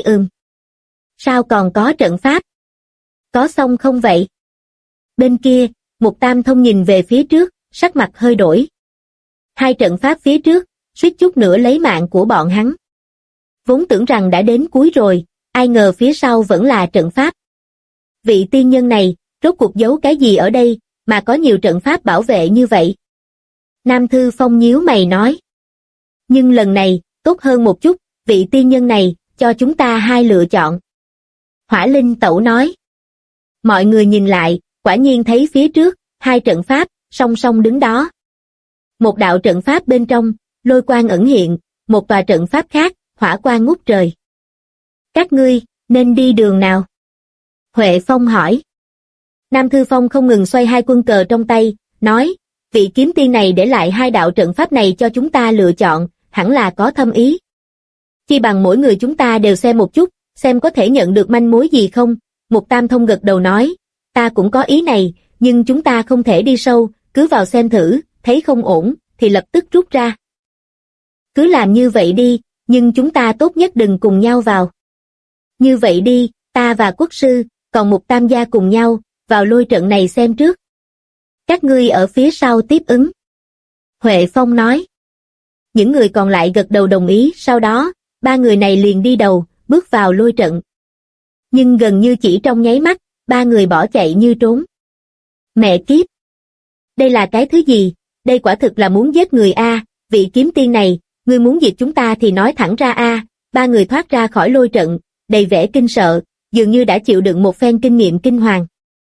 Sao còn có trận pháp? Có xong không vậy? Bên kia, Mục Tam Thông nhìn về phía trước, sắc mặt hơi đổi. Hai trận pháp phía trước, suýt chút nữa lấy mạng của bọn hắn. Vốn tưởng rằng đã đến cuối rồi, ai ngờ phía sau vẫn là trận pháp. Vị tiên nhân này, rốt cuộc giấu cái gì ở đây, mà có nhiều trận pháp bảo vệ như vậy? Nam Thư Phong nhíu mày nói. Nhưng lần này, tốt hơn một chút, vị tiên nhân này, cho chúng ta hai lựa chọn. Hỏa Linh Tẩu nói. Mọi người nhìn lại, quả nhiên thấy phía trước, hai trận pháp, song song đứng đó. Một đạo trận pháp bên trong, lôi quang ẩn hiện, một tòa trận pháp khác, hỏa quang ngút trời. Các ngươi, nên đi đường nào? Huệ Phong hỏi. Nam Thư Phong không ngừng xoay hai quân cờ trong tay, nói, vị kiếm tiên này để lại hai đạo trận pháp này cho chúng ta lựa chọn, hẳn là có thâm ý. Chi bằng mỗi người chúng ta đều xem một chút, xem có thể nhận được manh mối gì không? Mục Tam Thông gật đầu nói, ta cũng có ý này, nhưng chúng ta không thể đi sâu, cứ vào xem thử, thấy không ổn, thì lập tức rút ra. Cứ làm như vậy đi, nhưng chúng ta tốt nhất đừng cùng nhau vào. Như vậy đi, ta và quốc sư, còn Mục Tam gia cùng nhau, vào lôi trận này xem trước. Các ngươi ở phía sau tiếp ứng. Huệ Phong nói. Những người còn lại gật đầu đồng ý, sau đó, ba người này liền đi đầu, bước vào lôi trận. Nhưng gần như chỉ trong nháy mắt, ba người bỏ chạy như trốn. Mẹ kiếp! Đây là cái thứ gì? Đây quả thực là muốn giết người a, vị kiếm tiên này, ngươi muốn diệt chúng ta thì nói thẳng ra a. Ba người thoát ra khỏi lôi trận, đầy vẻ kinh sợ, dường như đã chịu đựng một phen kinh nghiệm kinh hoàng.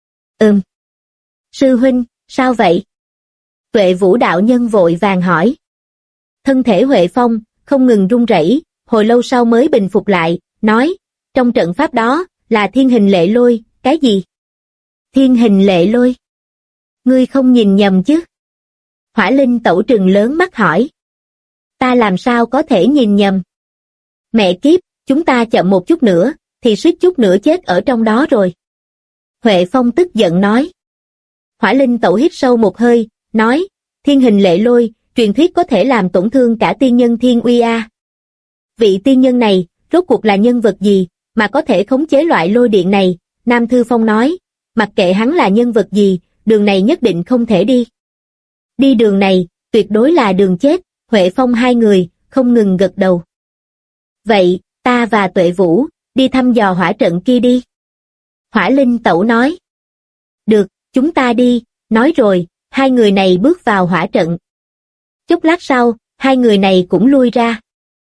Sư huynh, sao vậy? Tuệ Vũ đạo nhân vội vàng hỏi. Thân thể Huệ Phong, không ngừng run rẩy, hồi lâu sau mới bình phục lại, nói, trong trận pháp đó, là thiên hình lệ lôi, cái gì? Thiên hình lệ lôi? Ngươi không nhìn nhầm chứ? Hỏa Linh Tẩu trừng lớn mắt hỏi. Ta làm sao có thể nhìn nhầm? Mẹ kiếp, chúng ta chậm một chút nữa, thì suýt chút nữa chết ở trong đó rồi. Huệ Phong tức giận nói. Hỏa Linh Tẩu hít sâu một hơi, nói, thiên hình lệ lôi, truyền thuyết có thể làm tổn thương cả tiên nhân thiên uy a. Vị tiên nhân này, rốt cuộc là nhân vật gì, mà có thể khống chế loại lôi điện này? Nam Thư Phong nói, mặc kệ hắn là nhân vật gì, đường này nhất định không thể đi. Đi đường này, tuyệt đối là đường chết. Huệ Phong hai người, không ngừng gật đầu. Vậy, ta và Tuệ Vũ, đi thăm dò hỏa trận kia đi. Hỏa Linh Tẩu nói. Được, chúng ta đi, nói rồi, hai người này bước vào hỏa trận. Chốc lát sau, hai người này cũng lui ra.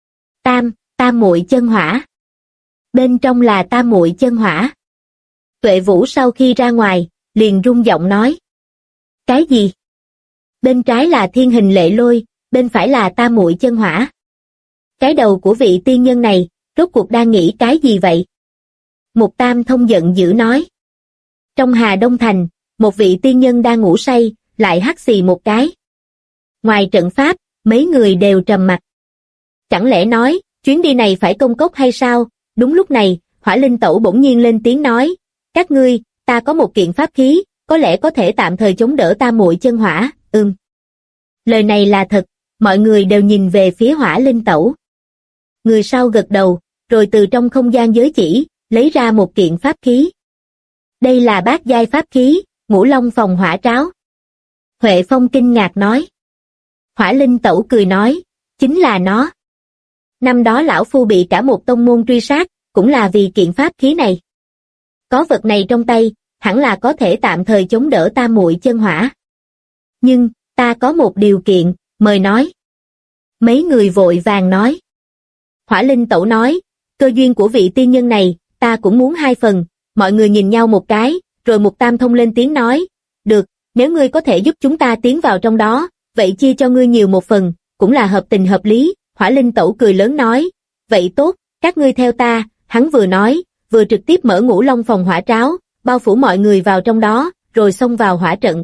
Tam muội chân hỏa. Bên trong là tam muội chân hỏa. Tuệ Vũ sau khi ra ngoài, liền rung giọng nói. Cái gì? Bên trái là thiên hình lệ lôi, bên phải là tam muội chân hỏa. Cái đầu của vị tiên nhân này, rốt cuộc đang nghĩ cái gì vậy? Mục Tam Thông giận dữ nói. Trong Hà Đông Thành, một vị tiên nhân đang ngủ say, lại hắt xì một cái. Ngoài trận pháp, mấy người đều trầm mặc. Chẳng lẽ nói, chuyến đi này phải công cốc hay sao? Đúng lúc này, Hỏa Linh Tẩu bỗng nhiên lên tiếng nói, các ngươi, ta có một kiện pháp khí, có lẽ có thể tạm thời chống đỡ tam muội chân hỏa. Lời này là thật, mọi người đều nhìn về phía Hỏa Linh Tẩu. Người sau gật đầu, rồi từ trong không gian giới chỉ, lấy ra một kiện pháp khí. Đây là bát giai pháp khí, Ngũ Long Phòng Hỏa Tráo. Huệ Phong kinh ngạc nói. Hỏa Linh Tẩu cười nói, chính là nó. Năm đó lão phu bị cả một tông môn truy sát, cũng là vì kiện pháp khí này. Có vật này trong tay, hẳn là có thể tạm thời chống đỡ tam muội chân hỏa. Nhưng, ta có một điều kiện, mời nói. Mấy người vội vàng nói. Hỏa Linh Tẩu nói, cơ duyên của vị tiên nhân này, ta cũng muốn 2 phần, mọi người nhìn nhau một cái, rồi Mục Tam Thông lên tiếng nói, được, nếu ngươi có thể giúp chúng ta tiến vào trong đó, vậy chia cho ngươi nhiều 1 phần, cũng là hợp tình hợp lý. Hỏa Linh Tẩu cười lớn nói, vậy tốt, các ngươi theo ta. Hắn vừa nói, vừa trực tiếp mở Ngũ Long phòng hỏa tráo, bao phủ mọi người vào trong đó, rồi xông vào hỏa trận.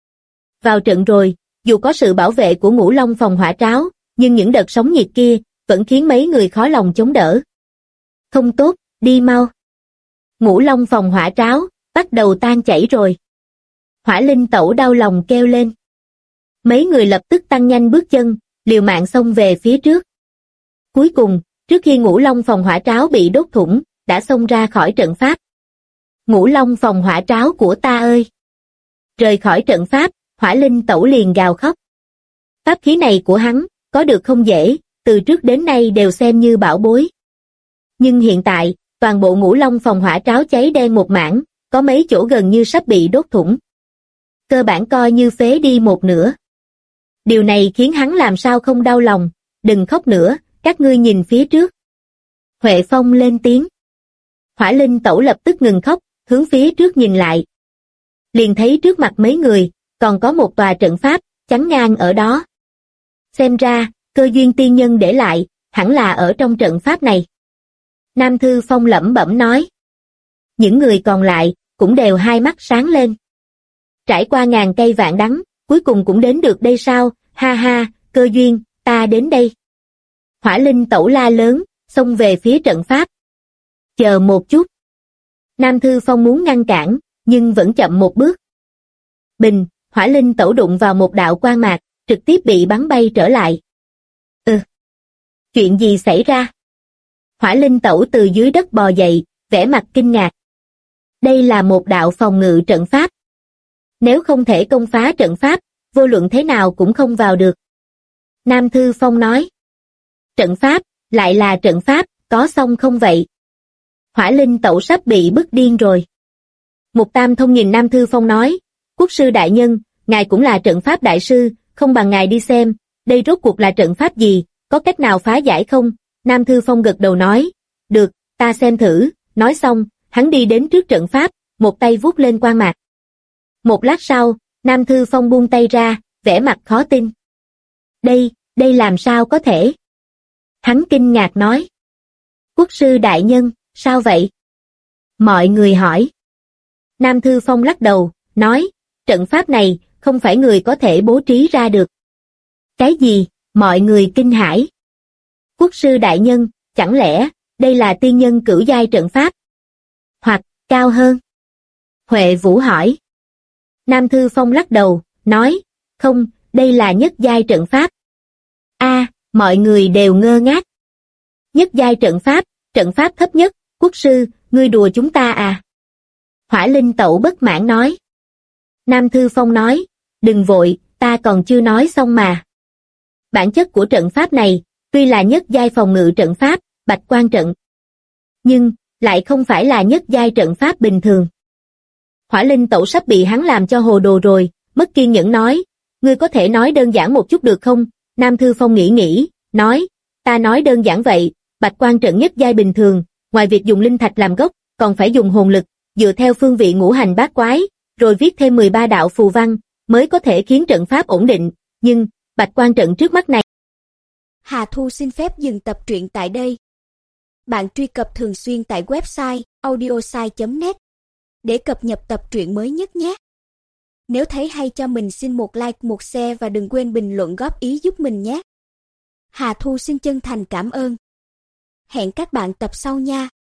Vào trận rồi, dù có sự bảo vệ của Ngũ Long phòng hỏa tráo, nhưng những đợt sóng nhiệt kia vẫn khiến mấy người khó lòng chống đỡ. Không tốt, đi mau. Ngũ Long phòng hỏa tráo bắt đầu tan chảy rồi. Hỏa Linh Tẩu đau lòng kêu lên. Mấy người lập tức tăng nhanh bước chân, liều mạng xông về phía trước. Cuối cùng, trước khi Ngũ Long phòng hỏa tráo bị đốt thủng, đã xông ra khỏi trận pháp. Ngũ Long phòng hỏa tráo của ta ơi! Rời khỏi trận pháp, Hỏa Linh Tẩu liền gào khóc. Pháp khí này của hắn, có được không dễ, từ trước đến nay đều xem như bảo bối. Nhưng hiện tại, toàn bộ Ngũ Long phòng hỏa tráo cháy đen một mảng, có mấy chỗ gần như sắp bị đốt thủng. Cơ bản coi như phế đi một nửa. Điều này khiến hắn làm sao không đau lòng, đừng khóc nữa, các ngươi nhìn phía trước. Huệ Phong lên tiếng. Hỏa Linh Tẩu lập tức ngừng khóc, hướng phía trước nhìn lại. Liền thấy trước mặt mấy người, còn có một tòa trận pháp, chắn ngang ở đó. Xem ra, cơ duyên tiên nhân để lại, hẳn là ở trong trận pháp này. Nam Thư Phong lẩm bẩm nói. Những người còn lại, cũng đều hai mắt sáng lên. Trải qua ngàn cây vạn đắng, cuối cùng cũng đến được đây sao, ha ha, cơ duyên, ta đến đây. Hỏa Linh Tẩu la lớn, xông về phía trận pháp. Chờ một chút. Nam Thư Phong muốn ngăn cản, nhưng vẫn chậm một bước. Bình, Hỏa Linh Tẩu đụng vào một đạo quang mạc, trực tiếp bị bắn bay trở lại. Chuyện gì xảy ra? Hỏa Linh Tẩu từ dưới đất bò dậy, vẻ mặt kinh ngạc. Đây là một đạo phòng ngự trận pháp. Nếu không thể công phá trận pháp, vô luận thế nào cũng không vào được. Nam Thư Phong nói. Trận pháp, lại là trận pháp, có xong không vậy? Hỏa Linh Tẩu sắp bị bức điên rồi. Mục Tam Thông nhìn Nam Thư Phong nói, Quốc sư đại nhân, ngài cũng là trận pháp đại sư, không bằng ngài đi xem, đây rốt cuộc là trận pháp gì, có cách nào phá giải không? Nam Thư Phong gật đầu nói, được, ta xem thử. Nói xong, hắn đi đến trước trận pháp, một tay vuốt lên quang mạc. Một lát sau, Nam Thư Phong buông tay ra, vẻ mặt khó tin. Đây làm sao có thể? Hắn kinh ngạc nói. Quốc sư đại nhân, sao vậy? Mọi người hỏi. Nam Thư Phong lắc đầu, nói, trận pháp này, không phải người có thể bố trí ra được. Cái gì? Mọi người kinh hãi. Quốc sư đại nhân, chẳng lẽ, đây là tiên nhân cửu giai trận pháp? Hoặc, cao hơn? Huệ Vũ hỏi. Nam Thư Phong lắc đầu, nói, không, đây là nhất giai trận pháp. Mọi người đều ngơ ngác. Nhất giai trận pháp thấp nhất, quốc sư, ngươi đùa chúng ta à? Hỏa Linh Tẩu bất mãn nói. Nam Thư Phong nói, đừng vội, ta còn chưa nói xong mà. Bản chất của trận pháp này, tuy là nhất giai phòng ngự trận pháp, bạch quan trận. Nhưng, lại không phải là nhất giai trận pháp bình thường. Hỏa Linh Tẩu sắp bị hắn làm cho hồ đồ rồi, mất kiên nhẫn nói, ngươi có thể nói đơn giản một chút được không? Nam Thư Phong nghĩ, nói, ta nói đơn giản vậy, bạch quan trận nhất giai bình thường, ngoài việc dùng linh thạch làm gốc, còn phải dùng hồn lực, dựa theo phương vị ngũ hành bát quái, rồi viết thêm 13 đạo phù văn, mới có thể khiến trận pháp ổn định, nhưng, bạch quan trận trước mắt này. Hà Thu xin phép dừng tập truyện tại đây. Bạn truy cập thường xuyên tại website audiosai.net để cập nhật tập truyện mới nhất nhé. Nếu thấy hay cho mình xin một like, một share và đừng quên bình luận góp ý giúp mình nhé. Hà Thu xin chân thành cảm ơn. Hẹn các bạn tập sau nha.